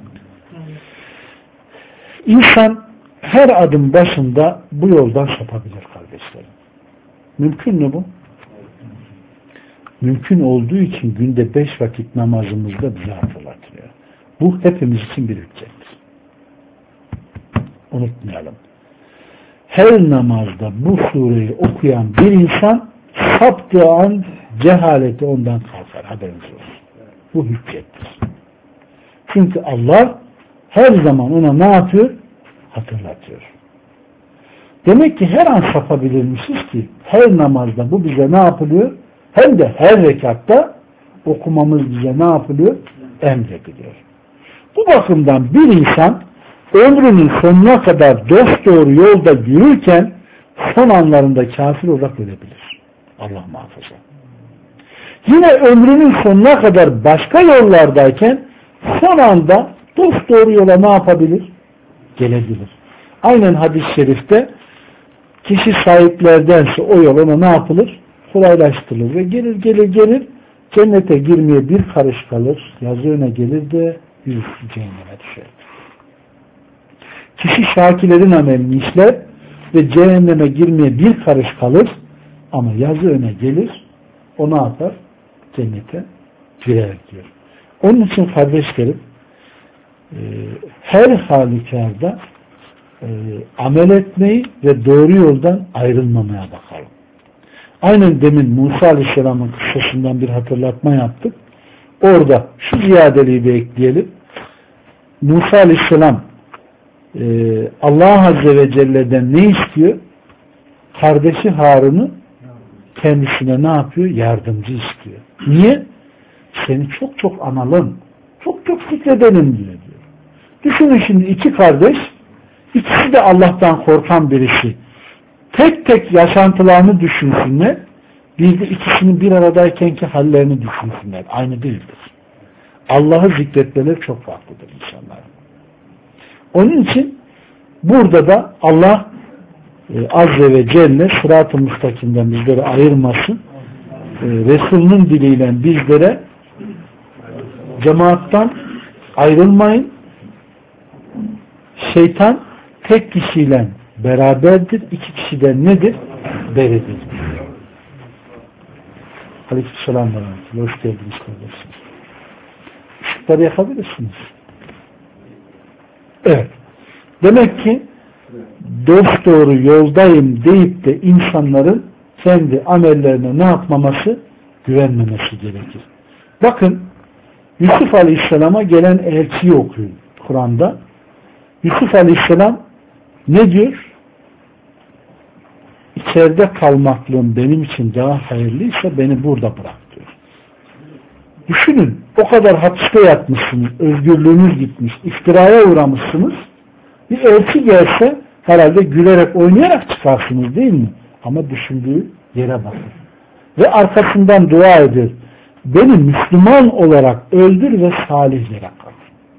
İnsan her adım başında bu yoldan sapabilir kardeşlerim. Mümkün mü bu? Mümkün olduğu için günde beş vakit namazımızda bize hatırlatıyor. Bu hepimiz için bir hüccettir. Unutmayalım. Her namazda bu sureyi okuyan bir insan saptığı an cehaleti ondan kalkar. Haberiniz olsun. Bu hüccettir. Çünkü Allah her zaman ona ne yapıyor? Hatırlatıyor. Demek ki her an sapabilirmişiz ki her namazda bu bize ne yapılıyor? Hem de her rekatta okumamız bize ne yapılıyor? Emrediliyor. Bu bakımdan bir insan ömrünün sonuna kadar dosdoğru yolda yürürken son anlarında kafir olarak ölebilir. Allah muhafaza. Yine ömrünün sonuna kadar başka yollardayken son anda dosdoğru yola ne yapabilir? Gelebilir. Aynen hadis-i şerifte kişi sahiplerdense o yol ona ne yapılır? Kolaylaştırılır ve gelir gelir gelir cennete girmeye bir karış kalır. Yazı öne gelir de yüzüstü cehenneme düşer. Kişi şakilerin amelini işler ve cehenneme girmeye bir karış kalır ama yazı öne gelir, o ne yapar? Cennete girer diyor. Onun için kardeşlerim her halükarda e, amel etmeyi ve doğru yoldan ayrılmamaya bakalım. Aynen demin Musa Aleyhisselam'ın kıssasından bir hatırlatma yaptık. Orada şu ziyadeliği de ekleyelim. Musa Aleyhisselam e, Allah Azze ve Celle'den ne istiyor? Kardeşi Harun'u kendisine ne yapıyor? Yardımcı istiyor. Niye? Seni çok çok analım, çok çok zikredelim diyor. Düşünün şimdi iki kardeş, ikisi de Allah'tan korkan birisi. Tek tek yaşantılarını düşünsünler, bir de ikisinin bir aradaykenki hallerini düşünsünler. Aynı değildir. Allah'ı zikretmeleri çok farklıdır insanlar. Onun için burada da Allah e, Azze ve Celle sırat-ı müstakimden bizleri ayırmasın. E, Resulünün diliyle bizlere cemaattan ayrılmayın. Şeytan tek kişiyle beraberdir. İki kişiden nedir? Beridir. Aleykümselam. Hoş geldiniz kardeşim. Işıkları yakabilirsiniz. Evet. Demek ki dosdoğru yoldayım deyip de insanların kendi amellerine ne yapmaması? Güvenmemesi gerekir. Bakın Yusuf Aleyhisselam'a gelen elçiyi okuyun Kur'an'da. Yusuf Aleyhisselam ne diyor? İçeride kalmaklığım benim için daha hayırlıysa beni burada bırak diyor. Düşünün, o kadar hapiste yatmışsınız, özgürlüğünüz gitmiş, iftiraya uğramışsınız. Bir elçi gelse herhalde gülerek oynayarak çıkarsınız değil mi? Ama düşündüğü yere bakın. Ve arkasından dua eder. Beni Müslüman olarak öldür ve salihlere kal.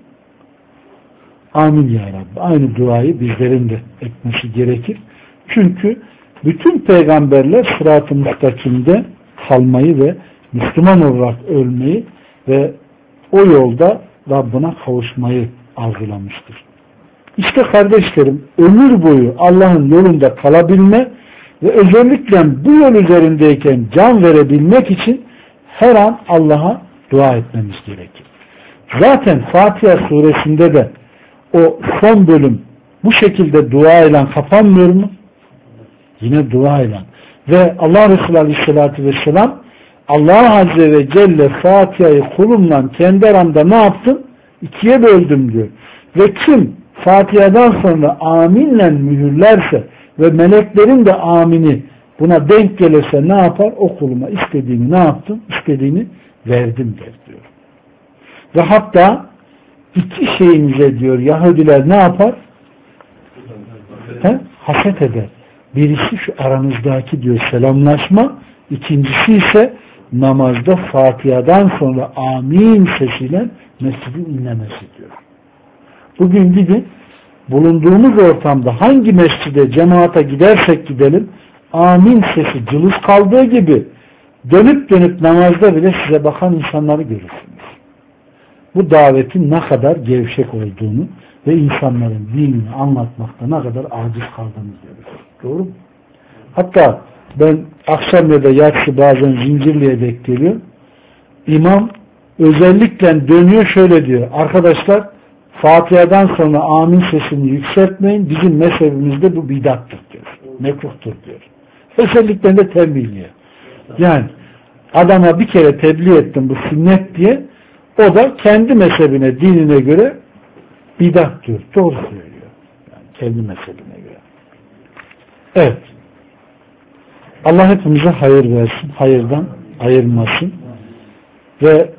Amin ya Rabbi. Aynı duayı bizlerin de etmesi gerekir. Çünkü bütün peygamberler sırat-ı müstakimde kalmayı ve Müslüman olarak ölmeyi ve o yolda Rabbına kavuşmayı arzulamıştır. İşte kardeşlerim, ömür boyu Allah'ın yolunda kalabilme ve özellikle bu yol üzerindeyken can verebilmek için her an Allah'a dua etmemiz gerekir. Zaten Fatiha suresinde de o son bölüm bu şekilde dua ile kapanmıyor mu? Yine dua ile. Ve Allah Resulü Aleyhisselatü Vesselam Allah Azze ve Celle Fatiha'yı kulumla kendi aramda ne yaptım? İkiye böldüm diyor. Ve kim Fatiha'dan sonra aminle mühürlerse ve meleklerin de amini buna denk gelirse ne yapar? O kuluma istediğini ne yaptım? İstediğini verdim der diyor. Ve hatta iki şeyimize diyor Yahudiler ne yapar? He? Haset eder. Birisi şu aranızdaki diyor selamlaşma, ikincisi ise namazda Fatiha'dan sonra amin sesiyle mescidin inlemesi diyor. Bugün gidin bulunduğumuz ortamda hangi mescide, cemaate gidersek gidelim amin sesi cılız kaldığı gibi dönüp dönüp namazda bile size bakan insanları görürsünüz. Bu davetin ne kadar gevşek olduğunu ve insanların dinini anlatmakta ne kadar aciz kaldığını görüyoruz. Doğru mu? Hatta ben akşam ya da yatsı bazen Zincirli'ye denk geliyor. İmam özellikle dönüyor şöyle diyor. Arkadaşlar Fatiha'dan sonra amin sesini yükseltmeyin. Bizim mezhebimizde bu bidattır diyor. Mekruhtur diyor. Özellikle de tembihliyor. Yani adama bir kere tebliğ ettim bu sünnet diye o da kendi mezhebine, dinine göre bidat diyor. Doğru söylüyor. Yani kendi mezhebine göre. Evet. Allah hepimize hayır versin. Hayırdan ayırmasın. Ve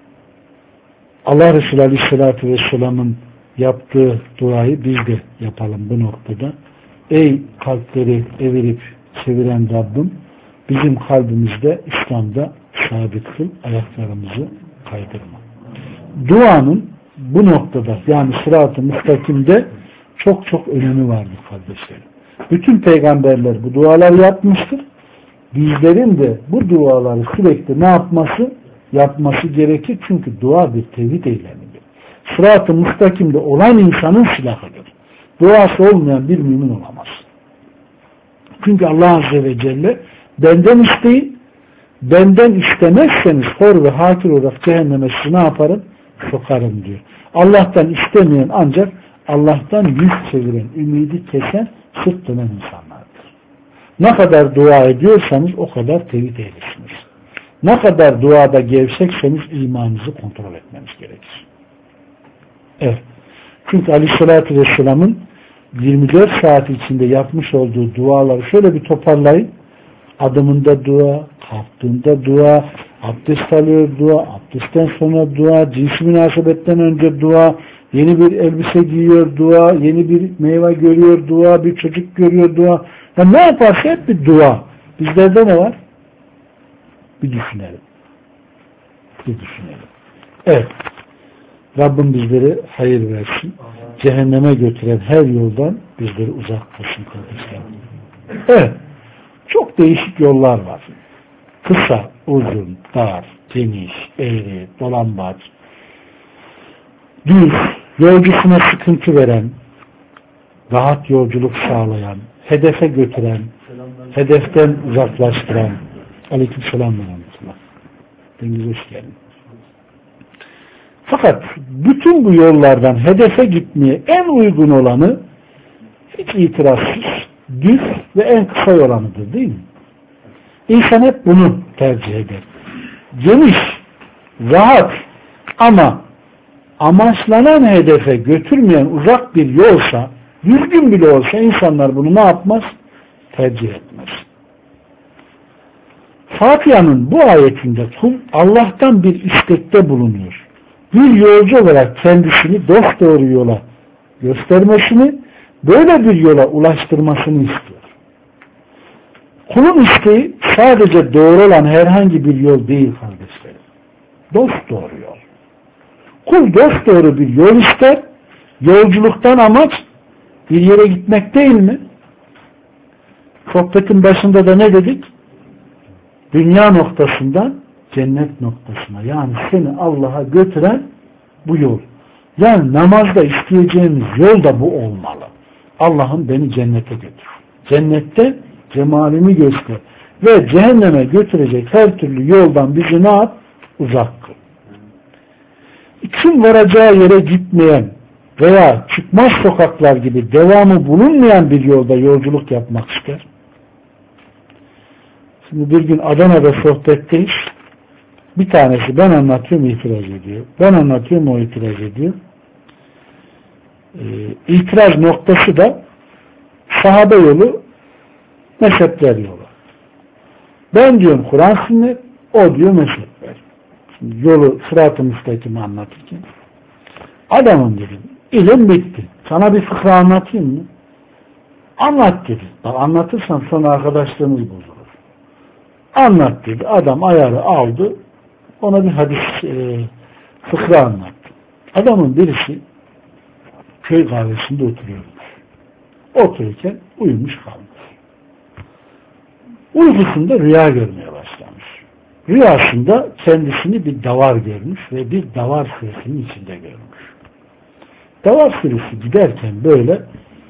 Allah Resulü Aleyhisselatü Vesselam'ın yaptığı duayı biz de yapalım bu noktada. Ey kalpleri evirip çeviren Rabbim bizim kalbimizde İslam'da sabit kıl, ayaklarımızı kaydırma. Duanın bu noktada yani sırat-ı müstakimde çok çok önemi vardır kardeşlerim. Bütün peygamberler bu duaları yapmıştır. Bizlerin de bu duaları sürekli ne yapması? Yapması gerekir. Çünkü dua bir tevhid eylemidir. Sırat-ı müstakimde olan insanın silahıdır. Duası olmayan bir mümin olamaz. Çünkü Allah Azze ve Celle benden isteyin, benden istemezseniz hor ve hakir olarak cehenneme sizi ne yaparım? Sokarım diyor. Allah'tan istemeyen ancak Allah'tan yüz çeviren, ümidi kesen, sırt dönen insanlardır. Ne kadar dua ediyorsanız o kadar tevhid ehlisinsiniz. Ne kadar duada gevşekseniz imanınızı kontrol etmeniz gerekir. Evet. Çünkü Aleyhisselatü Vesselam'ın yirmi dört saat içinde yapmış olduğu duaları şöyle bir toparlayın. Adımında dua, kalktığında dua, abdest alıyor dua, abdestten sonra dua, cinsi münasebetten önce dua, yeni bir elbise giyiyor dua, yeni bir meyve görüyor dua, bir çocuk görüyor dua. Yani ne yaparsa hep bir dua. Bizlerde ne var? Bir düşünelim. Bir düşünelim. Evet. Rabbim bizleri hayır versin. Cehenneme götüren her yoldan bizleri uzak kılsın kardeşlerim. Evet. Çok değişik yollar var. Kısa, uzun, dar, geniş, eğri, dolambaç, düz, yolcusuna sıkıntı veren, rahat yolculuk sağlayan, hedefe götüren, hedeften uzaklaştıran. Aleykümselam ve rahmetullah. Deniz hoş geldin. Fakat bütün bu yollardan hedefe gitmeye en uygun olanı hiç itirazsız, düz ve en kısa olanıdır değil mi? İnsan hep bunu tercih eder. Geniş, rahat ama amaçlanan hedefe götürmeyen uzak bir yolsa, düzgün bile olsa insanlar bunu ne yapmaz? Tercih etmez. Fatiha'nın bu ayetinde kul Allah'tan bir istekte bulunuyor. Bir yolcu olarak kendisini dosdoğru yola göstermesini, böyle bir yola ulaştırmasını istiyor. Kulun isteği sadece doğru olan herhangi bir yol değil kardeşlerim. Dosdoğru yol. Kul dosdoğru bir yol ister, yolculuktan amaç bir yere gitmek değil mi? Sohbetin başında da ne dedik? Dünya noktasından cennet noktasına, yani seni Allah'a götüren bu yol. Yani namazda isteyeceğimiz yol da bu olmalı. Allah'ım beni cennete götür. Cennette cemalimi göster. Ve cehenneme götürecek her türlü yoldan bizi ne yap? Uzak kıl. Kim varacağı yere gitmeyen veya çıkmaz sokaklar gibi devamı bulunmayan bir yolda yolculuk yapmak ister? Şimdi bir gün Adana'da sohbetteyiz. Bir tanesi ben anlatıyorum itiraz ediyor. Ben anlatıyorum o itiraz ediyor. Ee, itiraz noktası da sahabe yolu, mezhepler yolu. Ben diyorum Kur'an sünnet, o diyor mezhepler. Şimdi yolu sırat-ı müstakimi anlatırken adamın dedim ilim bitti. Sana bir fıkra anlatayım mı? Anlat dedi. Bak, anlatırsan sonra arkadaşlığımız bozulur. Anlat dedi. Adam ayarı aldı. Ona bir hadis e, fıkra anlattı. Adamın birisi köy kahvesinde oturuyormuş. Otururken uyumuş kalmış. Uykusunda rüya görmeye başlamış. Rüyasında kendisini bir davar görmüş ve bir davar sürüsünün içinde görmüş. Davar sürüsü giderken böyle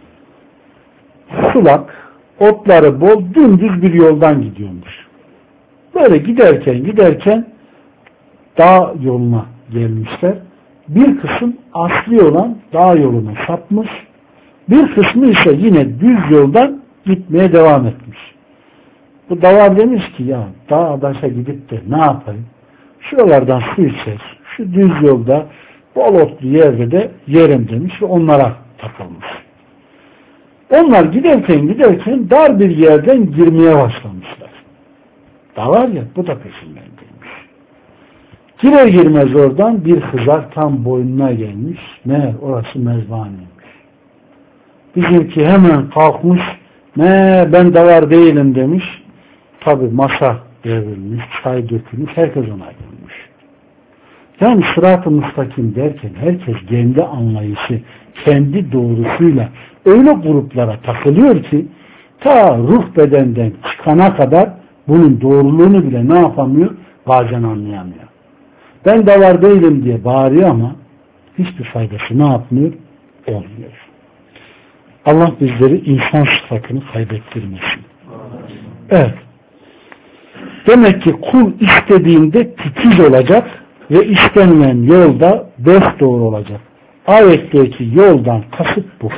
sulak, otları bol, dümdüz bir yoldan gidiyormuş. Böyle giderken giderken dağ yoluna gelmişler. Bir kısım asli olan dağ yoluna sapmış. Bir kısmı ise yine düz yoldan gitmeye devam etmiş. Bu davar demiş ki ya dağa daşa gidip de ne yapayım? Şuralardan su içer. Şu düz yolda bol otlu yerde de yerim demiş ve onlara takılmış. Onlar giderken giderken dar bir yerden girmeye başlamışlar. Davar ya bu da peşinden gelmiş. Girer girmez oradan bir hızar tam boynuna gelmiş. Meğer orası mezbaneymiş. Bizimki hemen kalkmış. Ne ben davar değilim demiş. Tabi masa devrilmiş, çay dökülmüş, herkes ona gelmiş. Yani sırat-ı müstakim derken herkes kendi anlayışı, kendi doğrusuyla öyle gruplara takılıyor ki ta ruh bedenden çıkana kadar bunun doğruluğunu bile ne yapamıyor? Bazen anlayamıyor. Ben davar değilim diye bağırıyor ama hiçbir faydası ne yapmıyor? Olmuyor. Allah bizleri insan sıfatını kaybettirmesin. Evet. Demek ki kul istediğinde titiz olacak ve istenilen yolda dosdoğru olacak. Ayetteki yoldan kasıt bu.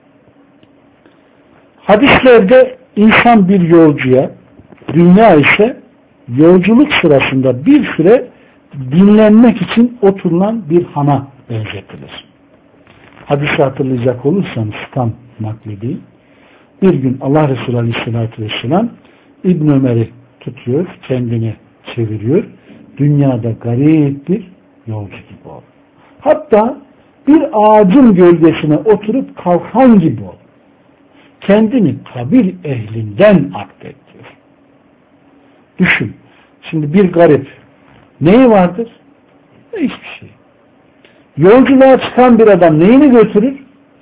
Hadislerde insan bir yolcuya, dünya ise yolculuk sırasında bir süre dinlenmek için oturulan bir hana benzetilir. Hadisi hatırlayacak olursanız tam naklediğim. Bir gün Allah Resulü Aleyhisselatü Vesselam İbn Ömer'i tutuyor, kendini çeviriyor. Dünyada garip bir yolcu gibi ol. Hatta bir ağacın gölgesine oturup kalkan gibi ol. Kendini kabir ehlinden akdet diyor. Düşün. Şimdi bir garip neyi vardır? Hiçbir şey. Yolculuğa çıkan bir adam neyini götürür?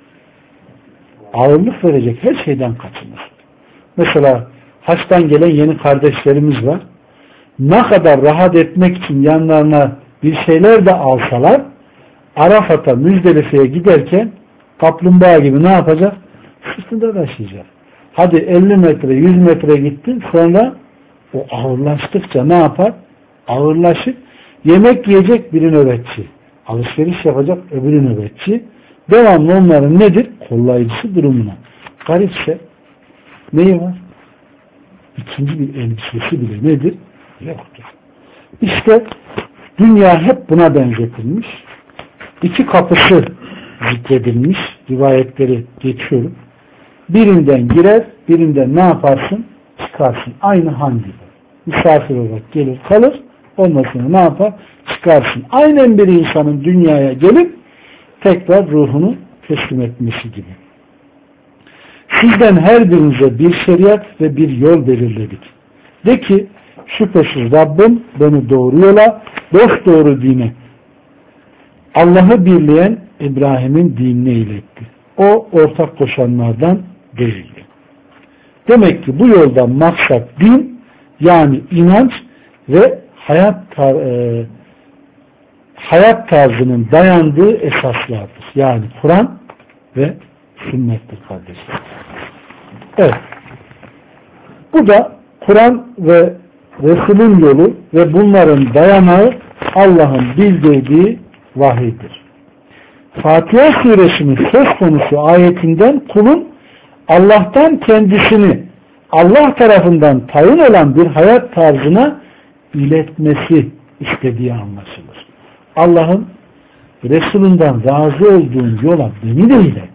Ağırlık verecek her şeyden kaçınır. Mesela haçtan gelen yeni kardeşlerimiz var. Ne kadar rahat etmek için yanlarına bir şeyler de alsalar Arafat'a, Müzdelife'ye giderken kaplumbağa gibi ne yapacak? Sırtında taşıyacak. Hadi elli metre, yüz metre gittin, sonra o ağırlaştıkça ne yapar? Ağırlaşıp yemek yiyecek biri nöbetçi. Alışveriş yapacak öbürü nöbetçi. Devamlı onların nedir? Kollayıcısı durumuna. Garipse neyi var? İkinci bir elbisesi bile nedir? Yoktur. İşte dünya hep buna benzetilmiş. İki kapısı zikredilmiş. Rivayetleri geçiyorum. Birinden girer, birinden ne yaparsın? Çıkarsın. Aynı han gibi. Misafir olarak gelir kalır. Ondan sonra ne yapar? Çıkarsın. Aynen bir insanın dünyaya gelip tekrar ruhunu teslim etmesi gibi. Sizden her birinize bir şeriat ve bir yol belirledik. De ki şüphesiz Rabbim beni doğru yola, dosdoğru dine, Allah'ı birleyen İbrahim'in dinine iletti. O ortak koşanlardan değildi. Demek ki bu yoldan maksat din, yani inanç ve hayat tar e, hayat tarzının dayandığı esaslardır. Yani Kur'an ve sünnettir kardeşler. Evet. Bu da Kur'an ve Resul'ün yolu ve bunların dayanağı Allah'ın bildirdiği vahiydir. Fatiha suresinin söz konusu ayetinden kulun Allah'tan kendisini Allah tarafından tayin olan bir hayat tarzına iletmesi istediği anlaşılır. Allah'ın Resulünden razı olduğun yola beni de ilet.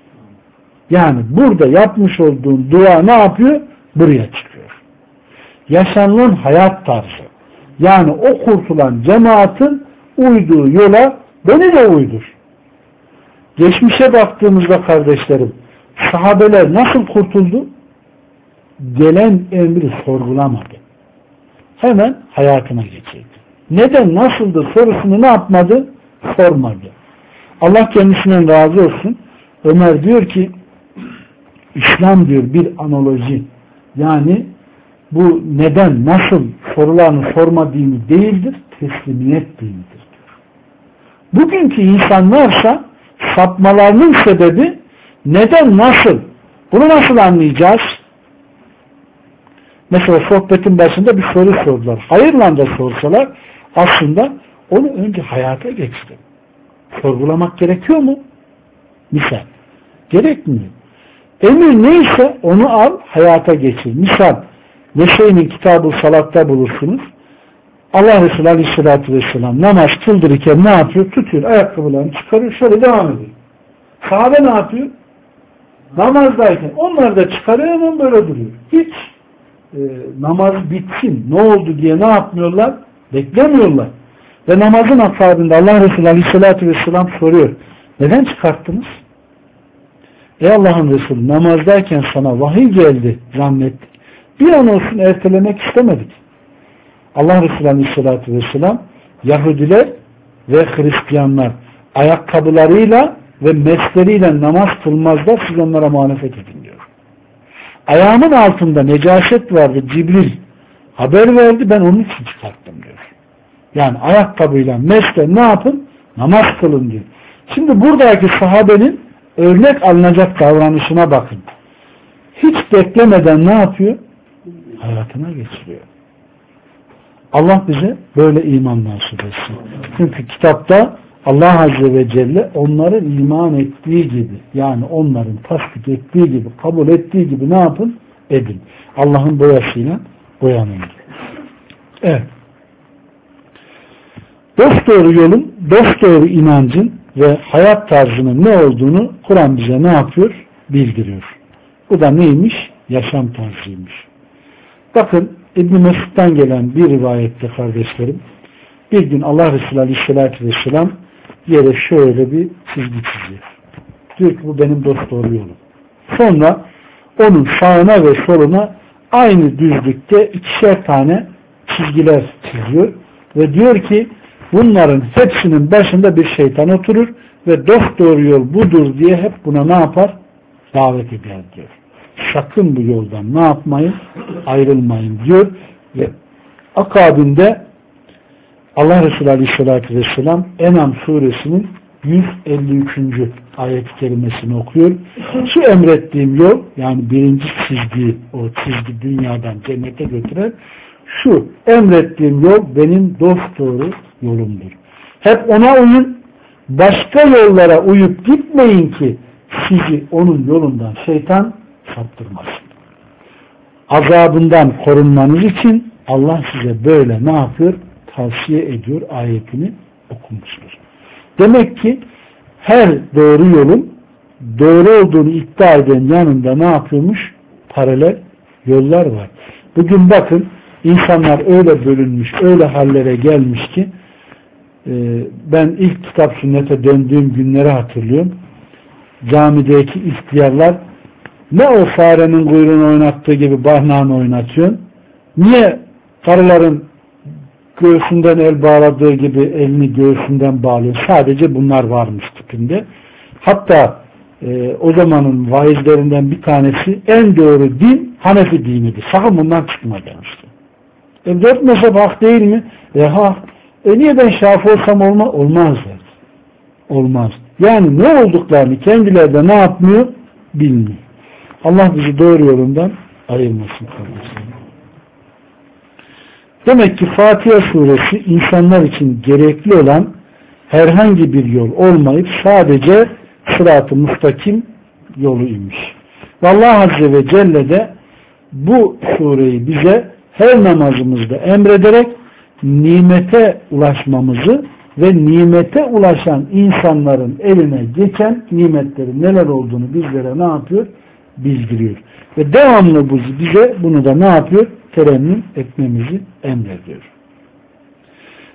Yani burada yapmış olduğun dua ne yapıyor? Buraya çıkıyor. Yaşanılan hayat tarzı, Yani o kurtulan cemaatin uyduğu yola beni de uydur. Geçmişe baktığımızda kardeşlerim, sahabeler nasıl kurtuldu? Gelen emri sorgulamadı. Hemen hayatına geçirdi. Neden, nasıldı sorusunu ne yapmadı? Sormadı. Allah kendisinden razı olsun. Ömer diyor ki, İslam diyor bir analoji. Yani bu neden, nasıl sorularını sorma dini değildir, teslimiyet dinidir diyor. Bugünkü insanlarsa sapmalarının sebebi neden, nasıl? Bunu nasıl anlayacağız? Mesela sohbetin başında bir soru sordular. Hayırla da sorsalar aslında onu önce hayata geçirin. Sorgulamak gerekiyor mu? Misal. Gerekmiyor. Emir neyse onu al, hayata geçir. Misal, Neşe'nin Kitab-ı Salat'ta bulursunuz. Allah Resulü Aleyhisselatü Vesselam namaz kıldırırken ne yapıyor? Tutuyor, ayakkabılarını çıkarıyor, şöyle devam ediyor. Sahabe ne yapıyor? Namazdayken onlar da çıkarıyor, hemen böyle duruyor. Hiç e, namaz bitsin, ne oldu diye ne yapmıyorlar? Beklemiyorlar. Ve namazın akabinde Allah Resulü Aleyhisselatü Vesselam soruyor. Neden çıkarttınız? Ey Allah'ın Resulü, namazdayken sana vahiy geldi zannettik. Bir an olsun ertelemek istemedik. Allah Resulü Aleyhisselatü Vesselam, Yahudiler ve Hristiyanlar ayakkabılarıyla ve mesleriyle namaz kılmazlar, siz onlara muhalefet edin diyor. Ayağımın altında necaset vardı, Cibril haber verdi, ben onun için çıkarttım diyor. Yani ayakkabıyla mesle ne yapın? Namaz kılın diyor. Şimdi buradaki sahabenin örnek alınacak davranışına bakın. Hiç beklemeden ne yapıyor? Hayatına geçiriyor. Allah bize böyle iman nasip etsin. Çünkü kitapta Allah Azze ve Celle onların iman ettiği gibi, yani onların tasdik ettiği gibi, kabul ettiği gibi ne yapın? Edin. Allah'ın boyasıyla boyanın. Evet. Dosdoğru yolun, dosdoğru inancın ve hayat tarzının ne olduğunu Kur'an bize ne yapıyor? Bildiriyor. Bu da neymiş? Yaşam tarzıymış. Bakın İbn-i Mesud'dan gelen bir rivayette kardeşlerim, bir gün Allah Resulü Aleyhisselatü Vesselam yere şöyle bir çizgi çiziyor. Diyor ki bu benim dosdoğru yolum. Sonra onun sağına ve soluna aynı düzlükte ikişer tane çizgiler çiziyor ve diyor ki bunların hepsinin başında bir şeytan oturur ve dosdoğru yol budur diye hep buna ne yapar? Davet eder diyor. Sakın bu yoldan ne yapmayın? Ayrılmayın diyor ve akabinde Allah Resulü Aleyhisselatü Vesselam En'am suresinin yüz elli üçüncü ayet-i kerimesini okuyor. Şu emrettiğim yol, yani birinci çizgi, o çizgi dünyadan cennete götüren, şu emrettiğim yol benim dosdoğru yolumdur. Hep ona uyun, başka yollara uyup gitmeyin ki sizi onun yolundan şeytan saptırmasın. Azabından korunmanız için Allah size böyle ne yapıyor? Tavsiye ediyor, ayetini okumuştur. Demek ki her doğru yolun doğru olduğunu iddia eden yanında ne yapıyormuş? Paralel yollar var. Bugün bakın insanlar öyle bölünmüş, öyle hallere gelmiş ki ben ilk kitap sünnete döndüğüm günleri hatırlıyorum. Camideki ihtiyarlar ne o farenin kuyruğunu oynattığı gibi barnağını oynatıyorsun? Niye karıların göğsünden el bağladığı gibi elini göğsünden bağlıyor? Sadece bunlar varmış tipinde. Hatta e, o zamanın vaizlerinden bir tanesi en doğru din Hanefi dinidir. Sakın bundan çıkma demişti. E dört mezhep hak değil mi? E hak. E niye ben Şafi olsam olma? Olmaz der. Olmaz. Yani ne olduklarını kendileri de ne yapmıyor? Bilmiyor. Allah bizi doğru yolundan ayırmasın kardeşlerim. Demek ki Fatiha suresi insanlar için gerekli olan herhangi bir yol olmayıp sadece sırat-ı müstakim yolu imiş. Ve Allah Azze ve Celle de bu sureyi bize her namazımızda emrederek nimete ulaşmamızı ve nimete ulaşan insanların eline geçen nimetlerin neler olduğunu bizlere ne yapıyor? Bildiriyor. Ve devamlı bize bunu da ne yapıyor? Terennüm etmemizi emrediyor.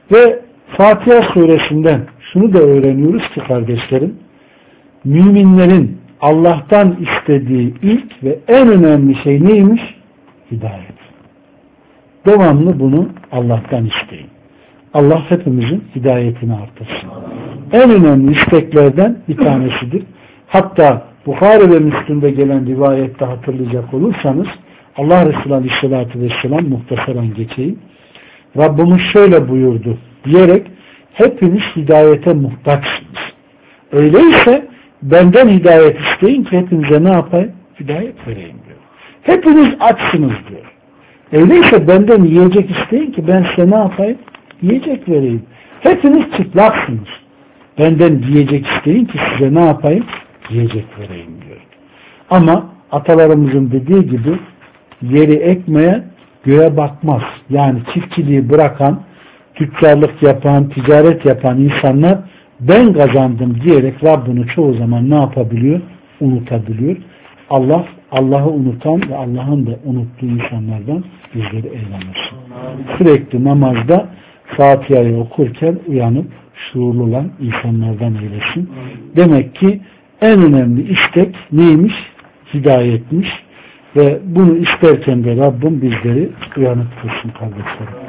Ve Fatiha suresinden şunu da öğreniyoruz ki kardeşlerim, müminlerin Allah'tan istediği ilk ve en önemli şey neymiş? Hidayet. Devamlı bunu Allah'tan isteyin. Allah hepimizin hidayetini artırsın. En önemli isteklerden bir tanesidir. Hatta Bukhari ve Müslim'de gelen rivayette hatırlayacak olursanız Allah Resulü Aleyhisselatü Vesselam, muhtasaren geçeyim, Rabbimiz şöyle buyurdu diyerek hepiniz hidayete muhtaçsınız. Öyleyse benden hidayet isteyin ki hepinize ne yapayım? Hidayet vereyim diyor. Hepiniz açsınız diyor. Öyleyse benden yiyecek isteyin ki ben size ne yapayım? Yiyecek vereyim. Hepiniz çıplaksınız. Benden yiyecek isteyin ki size ne yapayım? Yiyecek vereyim diyor. Ama atalarımızın dediği gibi yeri ekmeye göğe bakmaz. Yani çiftçiliği bırakan, tüccarlık yapan, ticaret yapan insanlar ben kazandım diyerek Rabbini çoğu zaman ne yapabiliyor? Unutabiliyor. Allah, Allah'ı unutan ve Allah'ın da unuttuğu insanlardan bizleri eylemesin. Sürekli namazda Fatiha'yı okurken uyanıp şuurlu olan insanlardan eylesin. Demek ki en önemli istek neymiş? Hidayetmiş. Ve bunu isterken de Rabbim bizleri uyanık kılsın kardeşlerim.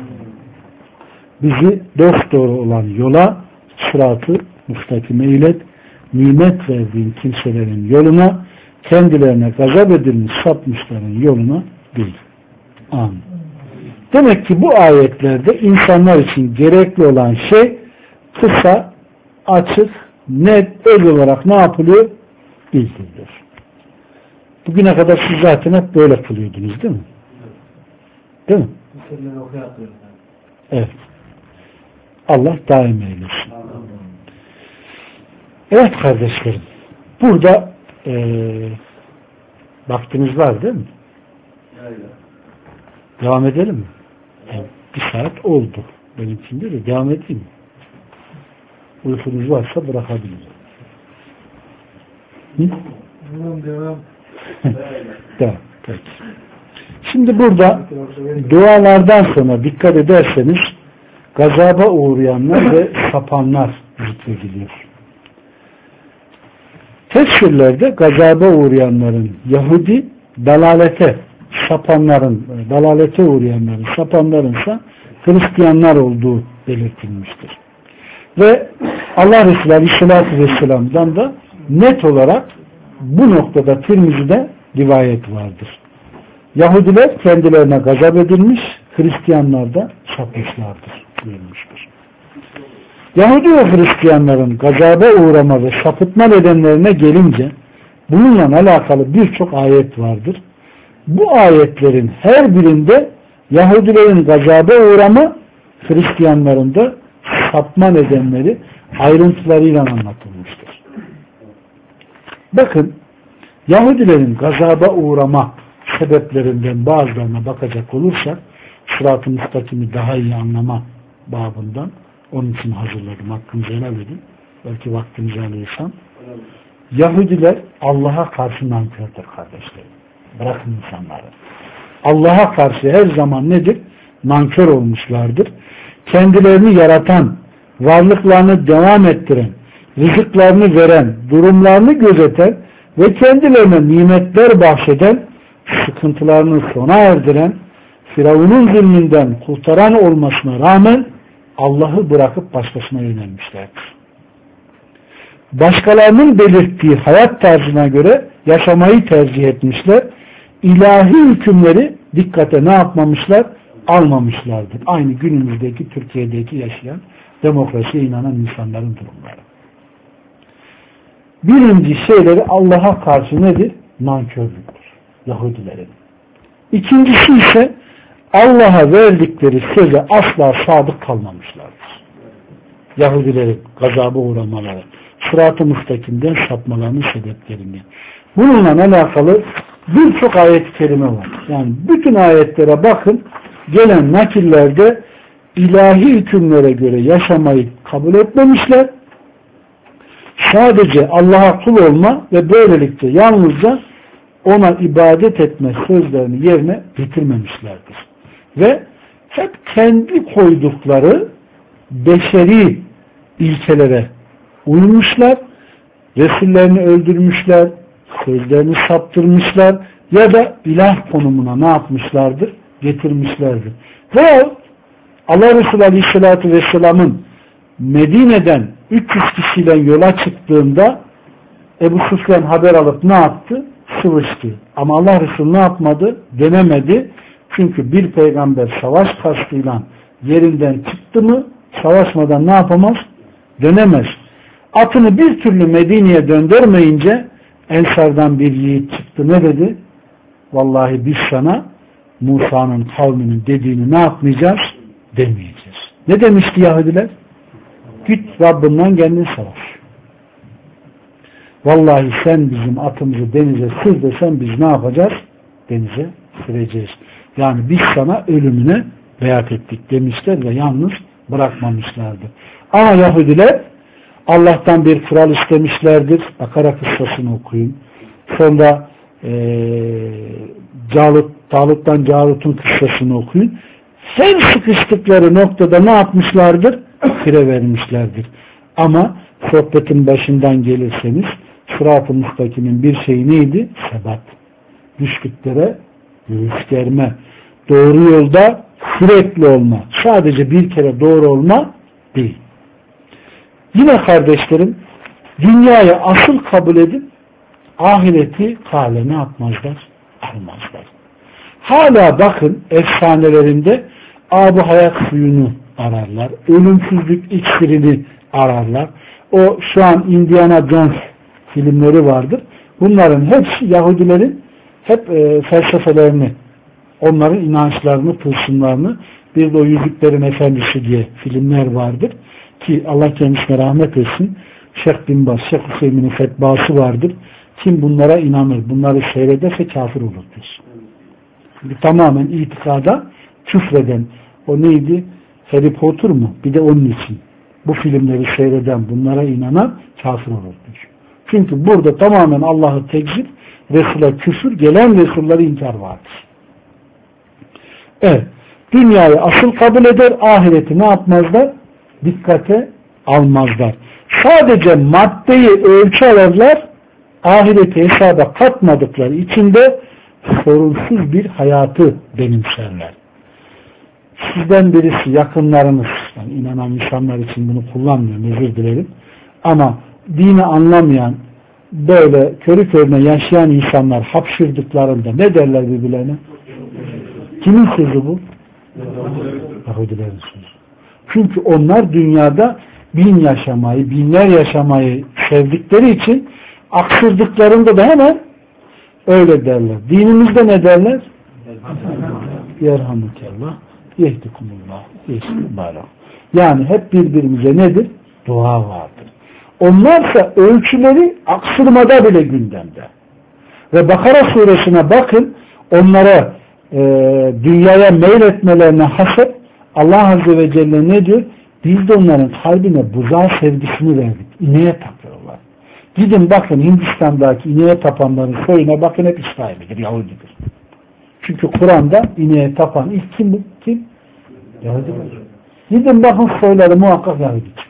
Bizi dosdoğru olan yola, sıratı müstakime ilet, nimet verdiğin kimselerin yoluna, kendilerine gazap edilmiş sapmışların yoluna değil. Amin. Demek ki bu ayetlerde insanlar için gerekli olan şey kısa, açık, net, öz olarak ne yapılıyor? Bildiriliyor. Bugüne kadar siz zaten hep böyle kılıyordunuz değil mi? Değil mi? Evet. Allah daim eylesin. Evet kardeşlerim. Burada ee, vaktimiz var değil mi? Devam edelim mi? Evet. Bir saat oldu. Benimkinde de devam edeyim mi? Uykunuz varsa bırakabiliriz. Hı? Devam devam. Devam. Peki. Şimdi burada dualardan sonra dikkat ederseniz gazaba uğrayanlar ve sapanlar zikrediliyor. Tefsirlerde gazaba uğrayanların Yahudi, dalalete sapanların, dalalete uğrayanların, sapanlarınsa Hristiyanlar olduğu belirtilmiştir. Ve Allah Resulü Aleyhisselatü Vesselam'dan da net olarak bu noktada Tirmizi'de rivayet vardır. Yahudiler kendilerine gazap edilmiş, Hristiyanlar da sapmışlardır buyurmuştur. Yahudi ve Hristiyanların gazaba uğrama ve sapıtma nedenlerine gelince bununla alakalı birçok ayet vardır. Bu ayetlerin her birinde Yahudilerin gazaba uğrama, Hristiyanların da sapma nedenleri ayrıntılarıyla anlatılmıştır. Bakın, Yahudilerin gazaba uğrama sebeplerinden bazılarına bakacak olursak, sırat-ı müstakimi daha iyi anlama babından onun için hazırladım. Hakkınızı helal edin. Belki vaktinizi alıyorsam. Yahudiler Allah'a karşı nankördür kardeşlerim. Bırakın insanları. Allah'a karşı her zaman nedir? Nankör olmuşlardır. Kendilerini yaratan, varlıklarını devam ettiren, rızıklarını veren, durumlarını gözeten ve kendilerine nimetler bahşeden, sıkıntılarını sona erdiren, Firavun'un zulmünden kurtaran olmasına rağmen Allah'ı bırakıp başkasına yönelmişlerdir. Başkalarının belirttiği hayat tarzına göre yaşamayı tercih etmişler. İlahi hükümleri dikkate ne yapmamışlar? Almamışlardır. Aynı günümüzdeki Türkiye'deki yaşayan demokrasiye inanan insanların durumları. Birinci şeyleri Allah'a karşı nedir? Nankörlüktür. Yahudilerin. İkincisi ise Allah'a verdikleri söze asla sadık kalmamışlardır. Yahudilerin gazaba uğramaları, sırat-ı müstakimden sapmalarının sebeplerinden. Bununla alakalı birçok ayet-i kerime var. Yani bütün ayetlere bakın, gelen nakillerde ilahi hükümlere göre yaşamayı kabul etmemişler. Sadece Allah'a kul olma ve böylelikle yalnızca ona ibadet etme sözlerini yerine getirmemişlerdir. Ve hep kendi koydukları beşeri ilkelere uymuşlar, Resullerini öldürmüşler, sözlerini saptırmışlar ya da ilah konumuna ne yapmışlardır? Getirmişlerdir. Ve Allah Resulü Aleyhisselatü Vesselam'ın Medine'den üç yüz kişiyle yola çıktığında Ebu Süfyan haber alıp ne yaptı? Sıvıştı. Ama Allah Resulü ne yapmadı? Denemedi. Çünkü bir peygamber savaş kastıyla yerinden çıktı mı savaşmadan ne yapamaz? Dönemez. Atını bir türlü Medine'ye döndürmeyince Ensardan bir yiğit çıktı. Ne dedi? Vallahi biz sana Musa'nın kavminin dediğini ne yapmayacağız? Demeyeceğiz. Ne demişti Yahudiler? Git Rabbinden kendin savaş. Vallahi sen bizim atımızı denize sür desen biz ne yapacağız? Denize süreceğiz. Yani biz sana ölümüne beyat ettik demişler ve yalnız bırakmamışlardı. Ama Yahudiler Allah'tan bir kral istemişlerdir. Bakara kıssasını okuyun. Sonra ee, Calut, Talut'tan Calut'un kıssasını okuyun. Her sıkıştıkları noktada ne yapmışlardır? Fire vermişlerdir. Ama sohbetin başından gelirseniz Sırat-ı Müstakim'in bir şeyi neydi? Sebat. Düştüklere göğüs germe. Doğru yolda sürekli olma. Sadece bir kere doğru olma değil. Yine kardeşlerim dünyayı asıl kabul edip ahireti kale ne yapmazlar? Almazlar. Hala bakın efsanelerinde ab-ı hayat suyunu ararlar. Ölümsüzlük iksirini ararlar. O şu an Indiana Jones filmleri vardır. Bunların hepsi Yahudilerin hep e, felsefelerini, onların inançlarını, tılsımlarını, bir de o Yüzüklerin Efendisi diye filmler vardır. Ki Allah kendisine rahmet etsin. Şeyh Bin Baz, Şeyh Hüseyin'in fetvası vardır. Kim bunlara inanır, bunları seyrederse kafir olur diyor. Çünkü tamamen itikada küfreden, o neydi? Harry Potter mu? Bir de onun için. Bu filmleri seyreden, bunlara inanan kafir olur diyor. Çünkü burada tamamen Allah'ı tekzip, Resul'e küfür, gelen Resul'ları inkar vardır. Evet. Dünyayı asıl kabul eder, ahireti ne yapmazlar? Dikkate almazlar. Sadece maddeyi ölçü alırlar, ahireti hesaba katmadıkları içinde sorunsuz bir hayatı benimserler. Sizden birisi, yakınlarınız, yani inanan insanlar için bunu kullanmıyorum, özür dilerim. Ama dini anlamayan, böyle körü körüne yaşayan insanlar hapşırdıklarında ne derler birbirlerine? Kimin sözü bu? Yahudilerin sözü. Çünkü onlar dünyada bin yaşamayı, binler yaşamayı sevdikleri için aksırdıklarında da hemen öyle derler. Dinimizde ne derler? Yerhamukallah, yehdikumullah, yehdikumullah. Yani hep birbirimize nedir? Dua vardır. Onlarsa ölçüleri aksırmada bile gündemde. Ve Bakara suresine bakın, onlara e, dünyaya meyletmelerine hasep Allah Azze ve Celle ne diyor? Biz de onların kalbine buzağı sevgisini verdik. İneğe tapıyorlar. Gidin bakın Hindistan'daki ineğe tapanların soyuna bakın, hep İsrail'dir, Yahudidir. Çünkü Kur'an'da ineğe tapan ilk kim? Kim? Yahudidir. Gidin bakın soyları muhakkak Yahudidir.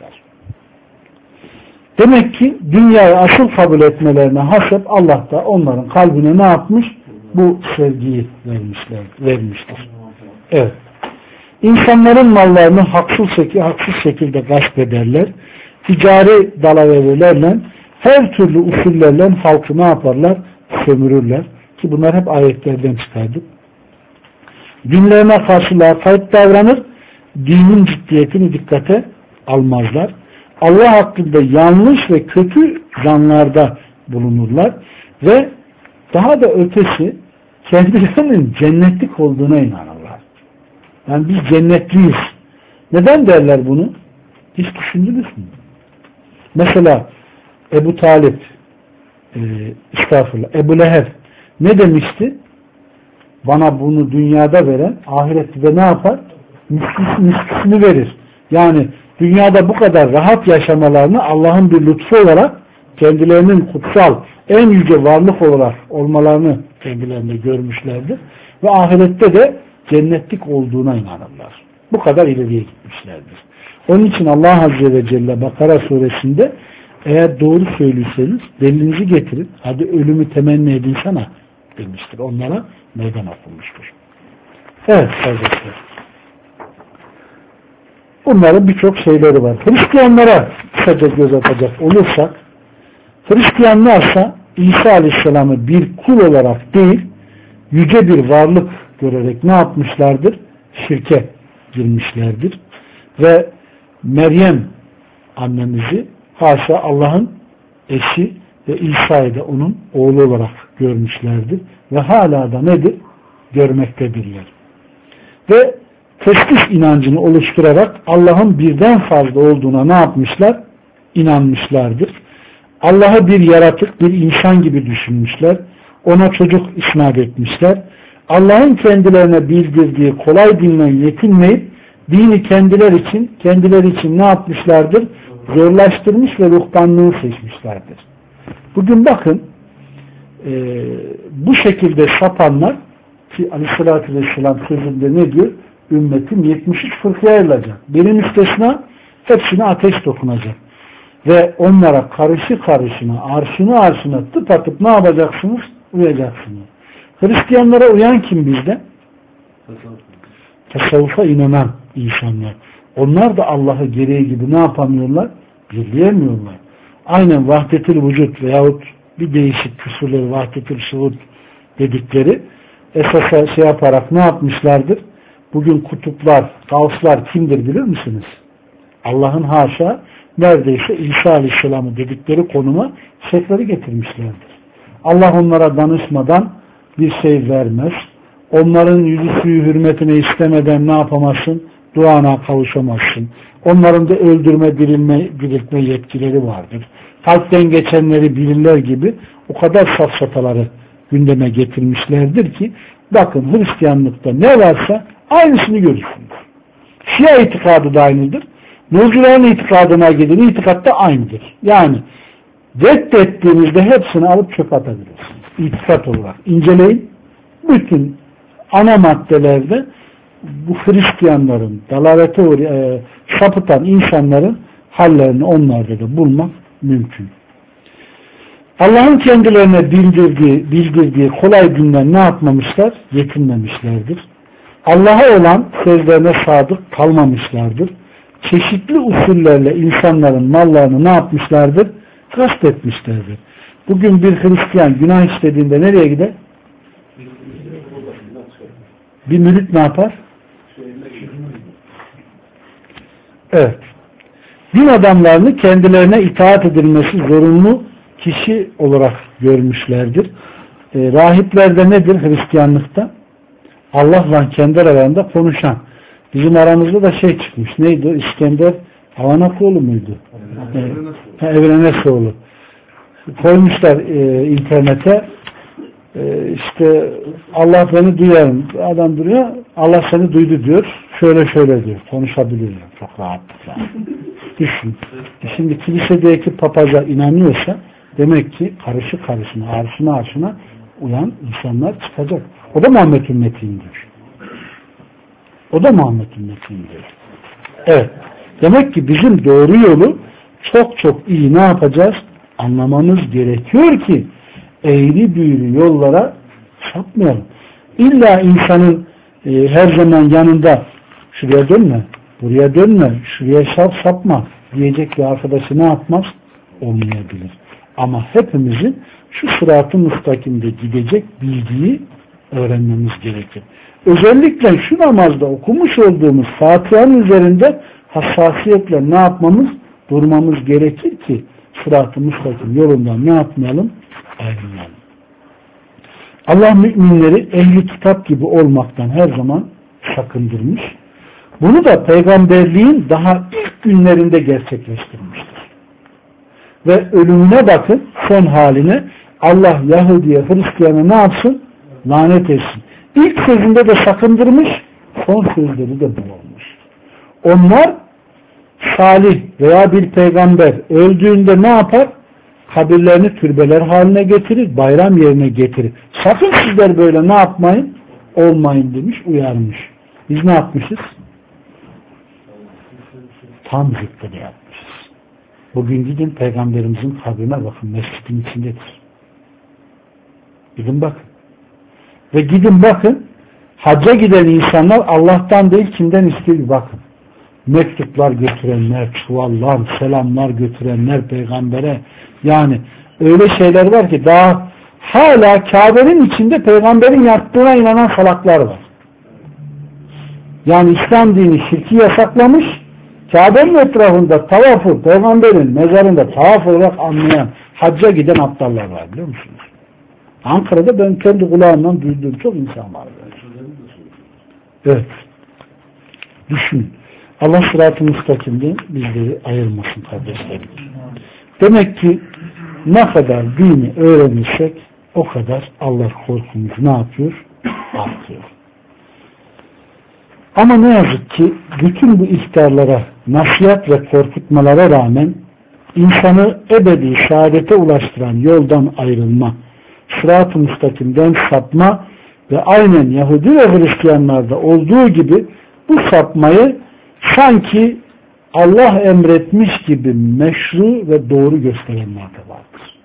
Demek ki dünyayı asıl kabul etmelerine hasep Allah da onların kalbine ne yapmış? Bu sevgiyi vermişler, vermiştir. Evet. İnsanların mallarını haksız şekilde, haksız şekilde gasp ederler. Ticari dalaverelerle, her türlü usullerle halkı ne yaparlar? Sömürürler. Ki bunlar hep ayetlerden çıkardık. Dinlerine karşı lakayt davranır. Dinin ciddiyetini dikkate almazlar. Allah hakkında yanlış ve kötü zanlarda bulunurlar. Ve daha da ötesi kendilerinin cennetlik olduğuna inanırlar. Yani biz cennetliyiz. Neden derler bunu? Hiç düşündünüz mü? Mesela Ebu Talip e, estağfurullah, Ebu Leheb ne demişti? Bana bunu dünyada veren ahirette de ne yapar? Miskisini verir. Yani dünyada bu kadar rahat yaşamalarını Allah'ın bir lütfu olarak kendilerinin kutsal, en yüce varlık olarak olmalarını kendilerinde görmüşlerdir. Ve ahirette de cennetlik olduğuna inanırlar. Bu kadar ileriye gitmişlerdir. Onun için Allah Azze ve Celle Bakara suresinde eğer doğru söylüyorsanız delilinizi getirin. Hadi ölümü temenni edin sana demiştir. Onlara meydan okunmuştur. Evet kardeşler. Bunların birçok şeyleri var. Hristiyanlara kısaca göz atacak olursak, Hristiyanlarsa İsa Aleyhisselam'ı bir kul olarak değil, yüce bir varlık görerek ne yapmışlardır? Şirke girmişlerdir. Ve Meryem annemizi haşa Allah'ın eşi ve İsa'yı da onun oğlu olarak görmüşlerdir. Ve hala da nedir? Görmektedirler. Ve testis inancını oluşturarak Allah'ın birden fazla olduğuna ne yapmışlar? İnanmışlardır. Allah'ı bir yaratık, bir insan gibi düşünmüşler. Ona çocuk isnat etmişler. Allah'ın kendilerine bildirdiği kolay dinle yetinmeyip dini kendiler için, kendileri için ne yapmışlardır? Zorlaştırmış ve ruhbanlığı seçmişlerdir. Bugün bakın e, bu şekilde sapanlar ki Aleyhisselatü Vesselam sözünde ne diyor? Ümmetim yetmiş üç fırkaya ayrılacak. Benim müstesna hepsine ateş dokunacak. Ve onlara karışı karışına, arşını arşına tıpatıp ne yapacaksınız? Uyacaksınız. Hristiyanlara uyan kim bizde? Tasavvufa inanan insanlar. Onlar da Allah'ı gereği gibi ne yapamıyorlar? Birleyemiyorlar. Aynen vahdetül vücut veyahut bir değişik küsurları vahdetül şuhud dedikleri esasa şey yaparak ne yapmışlardır? Bugün kutuplar, gavslar kimdir bilir misiniz? Allah'ın haşa neredeyse İsa Aleyhisselam'ı dedikleri konuma şeyhleri getirmişlerdir. Allah onlara danışmadan bir şey vermez. Onların yüzü suyu hürmetine istemeden ne yapamazsın? Duana kavuşamazsın. Onların da öldürme, dirilme, diriltme yetkileri vardır. Kalpten geçenleri bilirler gibi o kadar safsataları gündeme getirmişlerdir ki bakın Hristiyanlıkta ne varsa aynısını görürsünüz. Şia itikadı da aynıdır. Nurcuların itikadına gidin, itikatta aynıdır. Yani reddettiğinizde hepsini alıp çöpe atabilirsiniz. İtikat olarak inceleyin. Bütün ana maddelerde bu Hristiyanların, dalalete e, sapıtan insanların hallerini onlarda da bulmak mümkün. Allah'ın kendilerine bildirdiği, bildirdiği kolay günden ne yapmamışlar? Yetinmemişlerdir. Allah'a olan sözlerine sadık kalmamışlardır. Çeşitli usullerle insanların mallarını ne yapmışlardır? Gasp etmişlerdir. Bugün bir Hristiyan günah işlediğinde nereye gider? Bir mürit ne yapar? Evet. Din adamlarını kendilerine itaat edilmesi zorunlu kişi olarak görmüşlerdir. E, rahiplerde nedir Hristiyanlıkta? Allah'la kendi aralarında konuşan. Bizim aramızda da şey çıkmış. Neydi o? İskender Havanakoğlu muydu? E, Evrenesoğlu. Koymuşlar e, internete e, işte Allah beni duyar. Adam duruyor. Allah seni duydu diyor. Şöyle şöyle diyor. Konuşabiliyor. Çok rahatlıkla. Düşün. Şimdi kilisedeki papaza inanıyorsa demek ki karışı karışına, arşına arşına uyan insanlar çıkacak. O da Muhammed ümmetindir. O da Muhammed ümmetindir. Evet. Demek ki bizim doğru yolu çok çok iyi ne yapacağız? Anlamamız gerekiyor ki eğri büğrü yollara sapmayalım. İlla insanın e, her zaman yanında şuraya dönme, buraya dönme, şuraya sap sapma diyecek bir arkadaşı ne yapmaz? Olmayabilir. Ama hepimizin şu sırat-ı müstakimde gidecek bilgiyi öğrenmemiz gerekir. Özellikle şu namazda okumuş olduğumuz Fatiha'nın üzerinde hassasiyetle ne yapmamız? Durmamız gerekir ki sırat-ı müstakim yolundan ne yapmayalım? Ayrılmayalım. Allah müminleri ehli kitap gibi olmaktan her zaman sakındırmış. Bunu da peygamberliğin daha ilk günlerinde gerçekleştirmiştir. Ve ölümüne bakın, son haline Allah Yahudi'ye, Hristiyan'a ne yapsın? Lanet etsin. İlk sözünde de sakındırmış, son sözleri de bu olmuş. Onlar salih veya bir peygamber öldüğünde ne yapar? Kabirlerini türbeler haline getirir, bayram yerine getirir. Sakın sizler böyle ne yapmayın? Olmayın demiş, uyarmış. Biz ne yapmışız? tam zıttını yapmışız. Bugün gidin Peygamberimizin kabrine bakın, mescidin içindedir. Gidin bakın. Ve gidin bakın, hacca giden insanlar Allah'tan değil kimden istiyor bir bakın. Mektuplar götürenler, çuvallar, selamlar götürenler peygambere, yani öyle şeyler var ki daha hala Kabe'nin içinde peygamberin yattığına inanan salaklar var. Yani İslam dini şirki yasaklamış, Kabe'nin etrafında tavafı peygamberin mezarında tavaf olarak anlayan, hacca giden aptallar var, biliyor musunuz? Ankara'da ben kendi kulağımdan duyduğum çok insan var. Evet. Düşünün. Allah sırat-ı müstakimden bizleri ayırmasın kardeşlerim. Demek ki ne kadar dini öğrenirsek o kadar Allah korkumuz ne yapıyor? Artıyor. Ama ne yazık ki bütün bu ihtarlara, nasihat ve korkutmalara rağmen insanı ebedi saadete ulaştıran yoldan ayrılma, sırat-ı müstakimden sapma ve aynen Yahudi ve Hristiyanlarda olduğu gibi bu sapmayı sanki Allah emretmiş gibi meşru ve doğru gösterenler de vardır.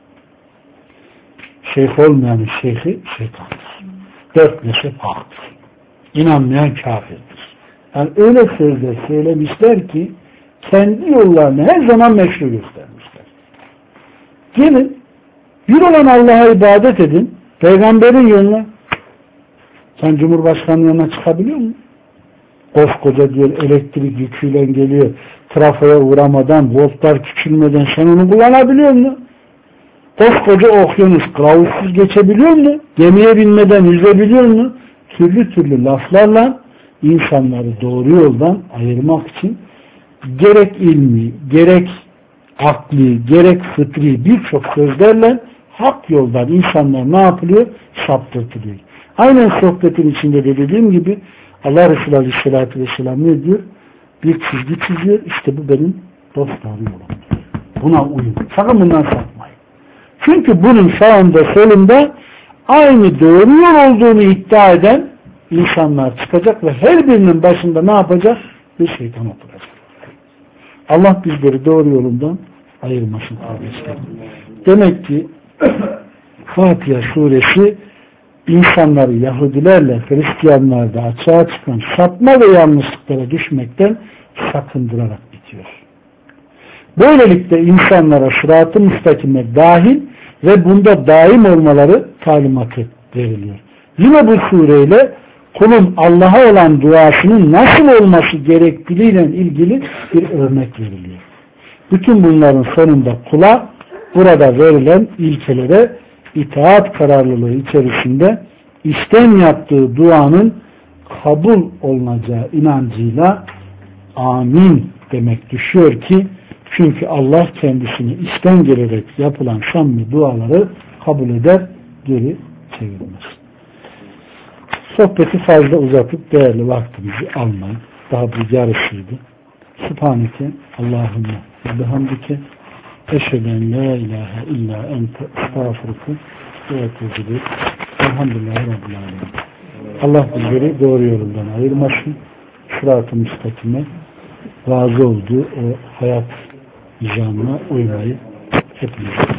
Şeyh olmayanın şeyhi şeytandır. Dört mezhep haktır. İnanmayan kafirdir. Yani öyle sözler söylemişler ki kendi yollarını her zaman meşru göstermişler. Gelin bir olan Allah'a ibadet edin, peygamberin yoluna. Sen Cumhurbaşkanı'nın yanına çıkabiliyor musun? Koskoca diyor elektrik yüküyle geliyor, trafoya uğramadan, voltlar küçülmeden sen onu kullanabiliyor musun? Koskoca okyanus kılavuzsuz geçebiliyor musun? Gemiye binmeden yüzebiliyor musun? Türlü türlü laflarla insanları doğru yoldan ayırmak için gerek ilmi, gerek akli, gerek fıtri birçok sözlerle hak yoldan insanlar ne yapılıyor? Saptırtılıyor. Aynen sohbetin içinde de dediğim gibi Allah Resulü Aleyhisselatü Vesselam ne diyor? Bir çizgi çiziyor. İşte bu benim dostlarım yolum. Buna uyun. Sakın bundan sapmayın. Çünkü bunun sağında solunda aynı doğru yol olduğunu iddia eden insanlar çıkacak ve her birinin başında ne yapacak? Bir şeytan oturacak. Allah bizleri doğru yolundan ayırmasın kardeşlerim. Demek ki Fatiha suresi insanları Yahudilerle Hristiyanlarda açığa çıkan sapma ve yanlışlıklara düşmekten sakındırarak bitiyor. Böylelikle insanlara sırat-ı müstakime dahil ve bunda daim olmaları talimatı veriliyor. Yine bu sureyle kulun Allah'a olan duasının nasıl olması gerektiğiyle ilgili bir örnek veriliyor. Bütün bunların sonunda kula burada verilen ilkelere itaat kararlılığı içerisinde içten yaptığı duanın kabul olunacağı inancıyla amin demek düşüyor ki çünkü Allah kendisini içten gelerek yapılan samimi duaları kabul eder, geri çevirmez. Sohbeti fazla uzatıp değerli vaktimizi almayın. Daha bu yarısıydı. Subhaneke Allahümme ve bihamdike eşheden la ilahe illa ente estağfurullah ve etûbü ileyk. Elhamdülillahi Rabbil alemin. Allah bizleri doğru yolundan ayırmasın. Sırat-ı müstakime razı olduğu o hayat nizamına uymayı hepimiz